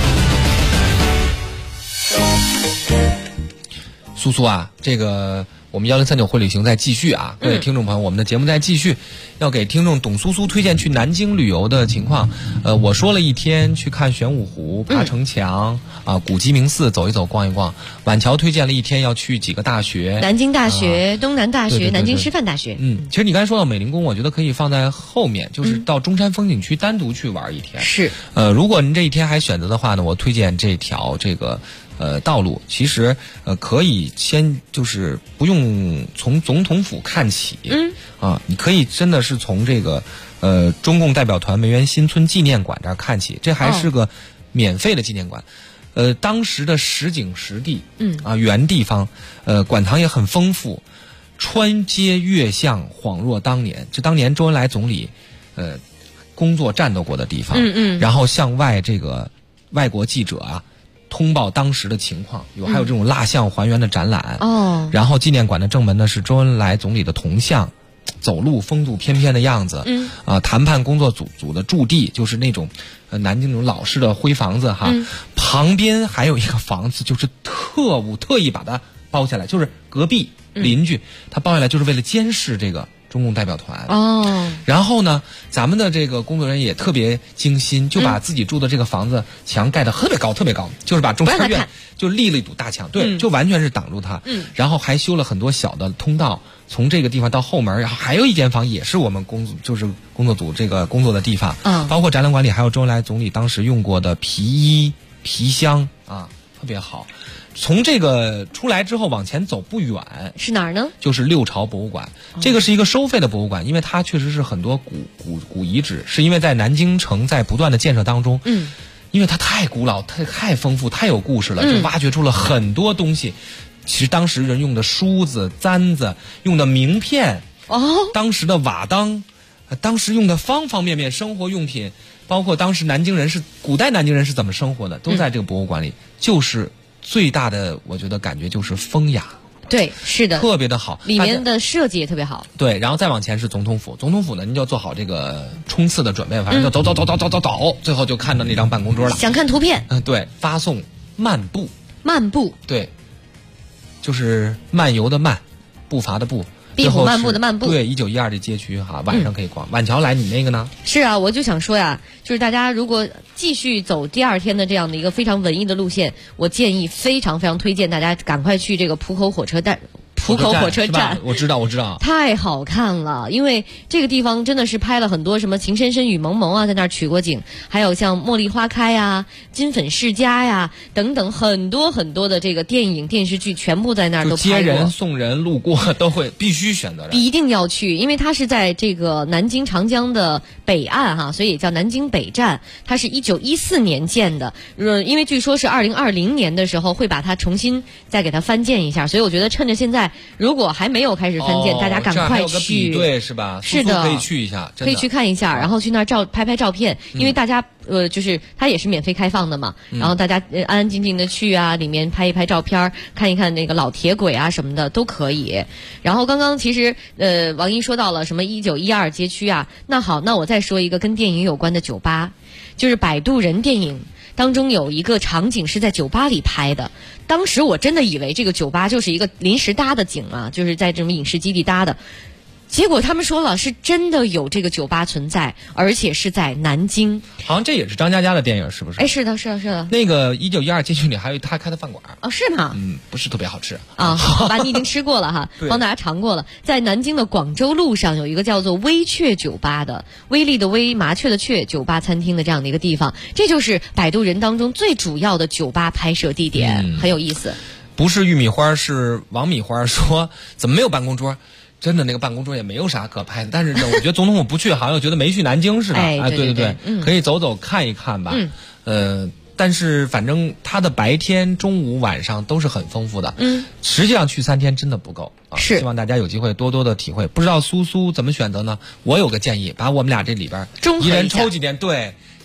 苏苏啊，这个我们1039会旅行在继续啊，各位听众朋友，我们的节目在继续，要给听众董苏苏推荐去南京旅游的情况。我说了一天去看玄武湖、爬城墙啊，古鸡鸣寺走一走、逛一逛。晚桥推荐了一天要去几个大学， 南京大学、东南大学、 对对对对南京师范大学。 其实你刚才说到美龄宫，我觉得可以放在后面，就是到中山风景区单独去玩一天。 是， 如果您这一天还选择的话呢，我推荐这条这个。道路其实可以先就是不用从总统府看起，你可以真的是从这个中共代表团梅园新村纪念馆这儿看起，这还是个免费的纪念馆。当时的实景实地，原地方，馆藏也很丰富，穿街越巷恍若当年，这当年周恩来总理工作战斗过的地方，然后向外这个外国记者啊。通报当时的情况，还有这种蜡像还原的展览。然后纪念馆的正门呢是周恩来总理的铜像，走路风度翩翩的样子。谈判工作组的驻地就是那种南京那种老式的灰房子哈。旁边还有一个房子，就是特意把它包下来，就是隔壁邻居他包下来就是为了监视这个中共代表团。然后呢，咱们的这个工作人员也特别精心，就把自己住的这个房子墙盖得特别高，就是把中山院就立了一堵大墙，对，就完全是挡住它。然后还修了很多小的通道，从这个地方到后门，然后还有一间房也是我们工作组这个工作的地方。包括展览馆里还有周恩来总理当时用过的皮衣、皮箱啊，特别好。从这个出来之后往前走不远是哪儿呢？ 就是六朝博物馆。这个是一个收费的博物馆，因为它确实是很多古遗址，是因为在南京城在不断的建设当中，因为它太古老、太丰富、太有故事了，就挖掘出了很多东西。其实当时人用的梳子、簪子，用的名片，当时的瓦当，当时用的方方面面生活用品，包括当时古代南京人是怎么生活的，都在这个博物馆里。就是最大的我觉得感觉就是风雅。 对，是的， 特别的好， 里面的设计也特别好。 对，然后再往前是总统府，总统府呢，您就做好这个冲刺的准备，反正就走，最后就看到那张办公桌了。 想看图片？ 对，发送漫步，对，就是漫游的漫，步伐的步。 壁虎漫步的漫步， 对，1912这街区哈，晚上可以逛。晚桥来，你那个呢？ 是啊，我就想说呀，就是大家如果继续走第二天的这样的一个非常文艺的路线，我建议非常推荐大家赶快去这个浦口火车站。 我知道， 太好看了，因为这个地方真的是拍了很多什么情深深雨蒙蒙啊，在那儿取过景，还有像茉莉花开呀、金粉世家呀等等很多的这个电影电视剧全部在那儿都拍过。 接人送人路过都会必须选择的， 一定要去，因为它是在这个南京长江的北岸哈，所以也叫南京北站。它是1914年建的，因为据说是2020年的时候会把它重新再给它翻建一下，所以我觉得趁着现在。如果还没有开始翻建，大家赶快去， 对，是吧？ 是的， 可以去一下， 可以去看一下，然后去那儿拍照片，因为大家就是它也是免费开放的嘛，然后大家安安静静的去啊，里面拍一拍照片，看一看那个老铁轨啊什么的都可以。然后刚刚其实王一说到了什么1912街区啊，那好，那我再说一个跟电影有关的酒吧，就是《摆渡人》电影。当中有一个场景是在酒吧里拍的，当时我真的以为这个酒吧就是一个临时搭的景啊，就是在这种影视基地搭的。结果他们说了，是真的有这个酒吧存在，而且是在南京。 好像这也是张嘉佳的电影，是不是？ 是的。 那个1912街区里还有他开的饭馆。 是吗？ 不是特别好吃啊。好吧，你已经吃过了哈，帮大家尝过了。在南京的广州路上有一个叫做微雀酒吧的，微粒的微，麻雀的雀，酒吧餐厅的这样的一个地方，这就是《摆渡人》当中最主要的酒吧拍摄地点，很有意思。 不是玉米花，是王米花说怎么没有办公桌？真的那个办公桌也没有啥可拍的，但是呢，我觉得总统府不去，好像又觉得没去南京似的。对，可以走看一看吧。但是反正它的白天、中午、晚上都是很丰富的。实际上去3天真的不够啊。希望大家有机会多多的体会。不知道苏苏怎么选择呢？我有个建议，把我们俩这里边一人抽几天，对，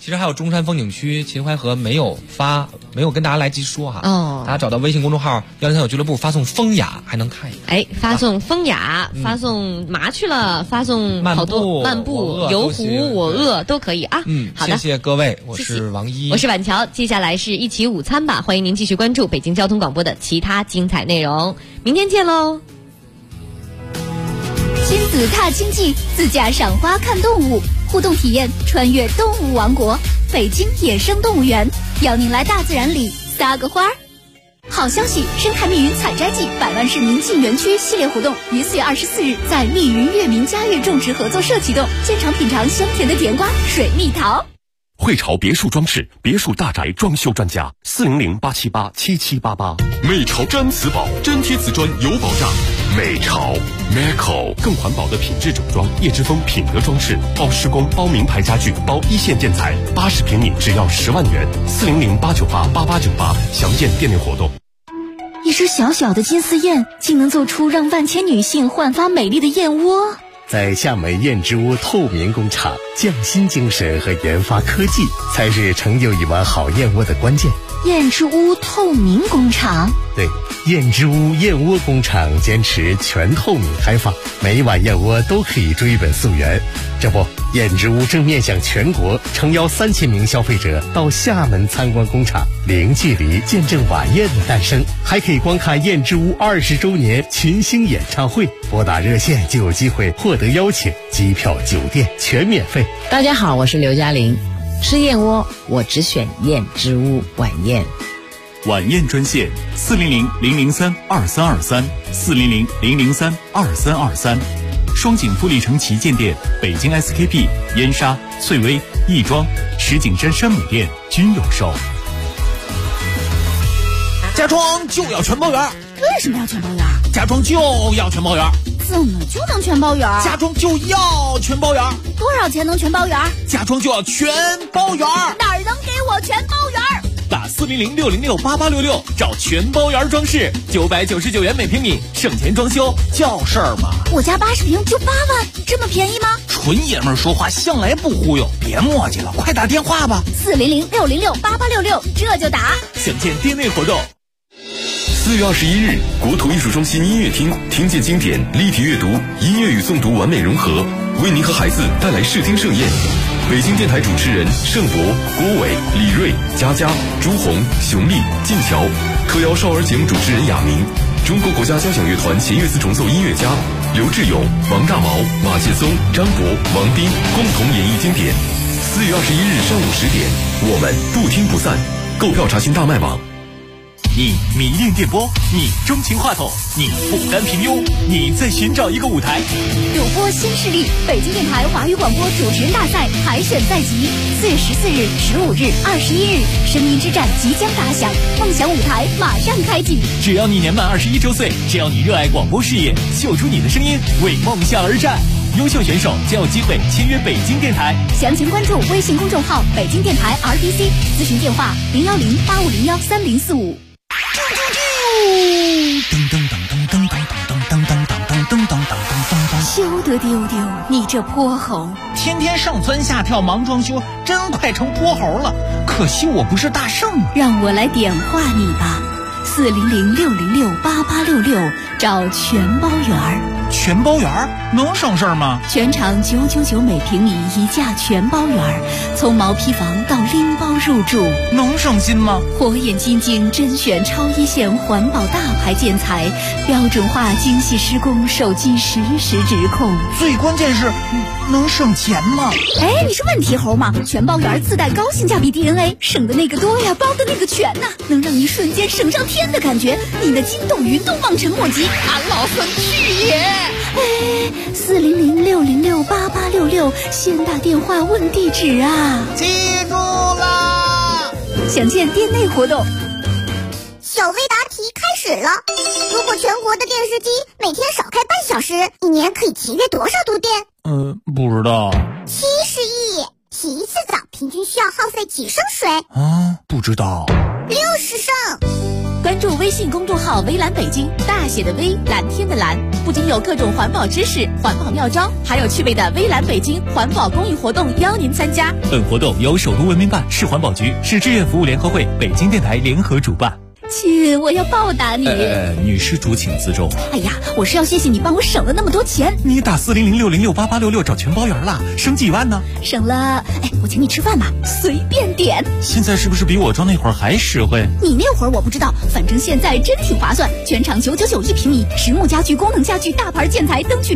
其实还有中山风景区秦淮河没有跟大家来及说哈。大家找到微信公众号103俱乐部，发送风雅还能看一看。 发送风雅，发送麻去了，发送好多漫步、游湖、我饿都可以啊。好的， 谢谢各位，我是王一， 我是婉乔。接下来是一起午餐吧，欢迎您继续关注北京交通广播的其他精彩内容。明天见喽！ 亲子踏青记，自驾赏花看动物，互动体验穿越动物王国，北京野生动物园邀您来大自然里撒个花儿。好消息，生态密云采摘季100万市民进园区系列活动于4月24日在密云悦民家悦种植合作社启动，现场品尝香甜的甜瓜、水蜜桃。 汇潮别墅装饰，别墅大宅装修专家，400-878-7788。美潮毡瓷宝，粘贴瓷砖有保障。美潮 Meco 更环保的品质整装，叶之峰品德装饰，包施工，包名牌家具，包一线建材，80平米只要10万元，400-898-8898，详见店内活动。 一只小小的金丝燕，竟能做出让万千女性焕发美丽的燕窝。 在厦门燕之屋透明工厂，匠心精神和研发科技才是成就一碗好燕窝的关键。 燕之屋透明工厂， 对，燕之屋燕窝工厂坚持全透明开放，每一碗燕窝都可以追本溯源。这不，燕之屋正面向全国，诚邀3000名消费者到厦门参观工厂，零距离见证晚宴的诞生，还可以观看燕之屋20周年群星演唱会。拨打热线就有机会获得邀请，机票、酒店全免费。 大家好，我是刘嘉玲。吃燕窝，我只选燕之屋晚宴。 晚宴专线400-003-2323，400-003-2323。双井富力城旗舰店、北京 SKP、燕莎、翠微、亦庄、石景山山姆店均有售。 家装就要全包圆。 为什么要全包圆？ 家装就要全包圆。 怎么就能全包圆？ 家装就要全包圆。 多少钱能全包圆？ 家装就要全包圆。 哪儿能给我全包圆？ 打400-606-8866找全包圆装饰，999元每平米，省钱装修叫事儿吗？ 我家80平就8万，这么便宜吗？ 纯爷们儿说话向来不忽悠，别磨叽了，快打电话吧。 400-606-8866，这就打。 详见店内活动。 4月21日，国土艺术中心音乐厅，听见经典，立体阅读，音乐与诵读完美融合，为您和孩子带来视听盛宴。北京电台主持人盛博、郭伟、李锐、佳佳、朱红、熊丽、晋桥，特邀少儿节目主持人雅明，中国国家交响乐团弦乐四重奏音乐家刘志勇、王大毛、马劲松、张博、王斌共同演绎经典。4月21日上午10点，我们不听不散。购票查询大麦网。 你迷恋电波，你钟情话筒，你不甘平庸，你在寻找一个舞台。 主播新势力，北京电台华语广播主持人大赛海选在即，4月14日、15日、21日，声音之战即将打响，梦想舞台马上开启。 只要你年满21周岁，只要你热爱广播事业，秀出你的声音，为梦想而战。优秀选手将有机会签约北京电台。 详情关注微信公众号北京电台 RTC， 咨询电话010-8501-3045。 噔噔噔噔噔噔噔噔噔噔噔噔噔噔噔。 休得丢丢，你这泼猴！ 天天上蹿下跳忙装修，真快成泼猴了。可惜我不是大圣啊。 让我来点化你吧，400-606-8866，找全包圆儿。 全包圆儿能省事儿吗？ 全场999每平米一价全包圆儿，从毛坯房到拎包入住， 能省心吗？ 火眼金睛甄选超一线环保大牌建材，标准化精细施工，手机实时直控。 最关键是能省钱吗？ 哎，你是问题猴吗？全包圆自带高性价比 DNA， 省的那个多呀，包的那个全呐，能让你瞬间省上天的感觉，你的筋斗云都望尘莫及。 俺老孙去也！ 哎，400-606-8866，先打电话问地址啊！ 记住了， 详见店内活动。 小微答题开始了。如果全国的电视机每天少开半小时，一年可以节约多少度电？ 不知道。 70亿。洗一次澡平均需要耗费几升水？ 不知道。 60升。 关注微信公众号微蓝北京，大写的微，蓝天的蓝，不仅有各种环保知识、环保妙招，还有趣味的微蓝北京环保公益活动邀您参加。 本活动由首都文明办、市环保局、市志愿服务联合会、北京电台联合主办。 亲，我要报答你。 女施主请自重。 哎呀，我是要谢谢你帮我省了那么多钱。 你打4006068866找全包圆了，省几万呢？ 省了，我请你吃饭吧，随便点。 现在是不是比我装那会儿还实惠？ 你那会儿我不知道，反正现在真挺划算，全场999一平米，实木家具、功能家具、大牌建材、灯具。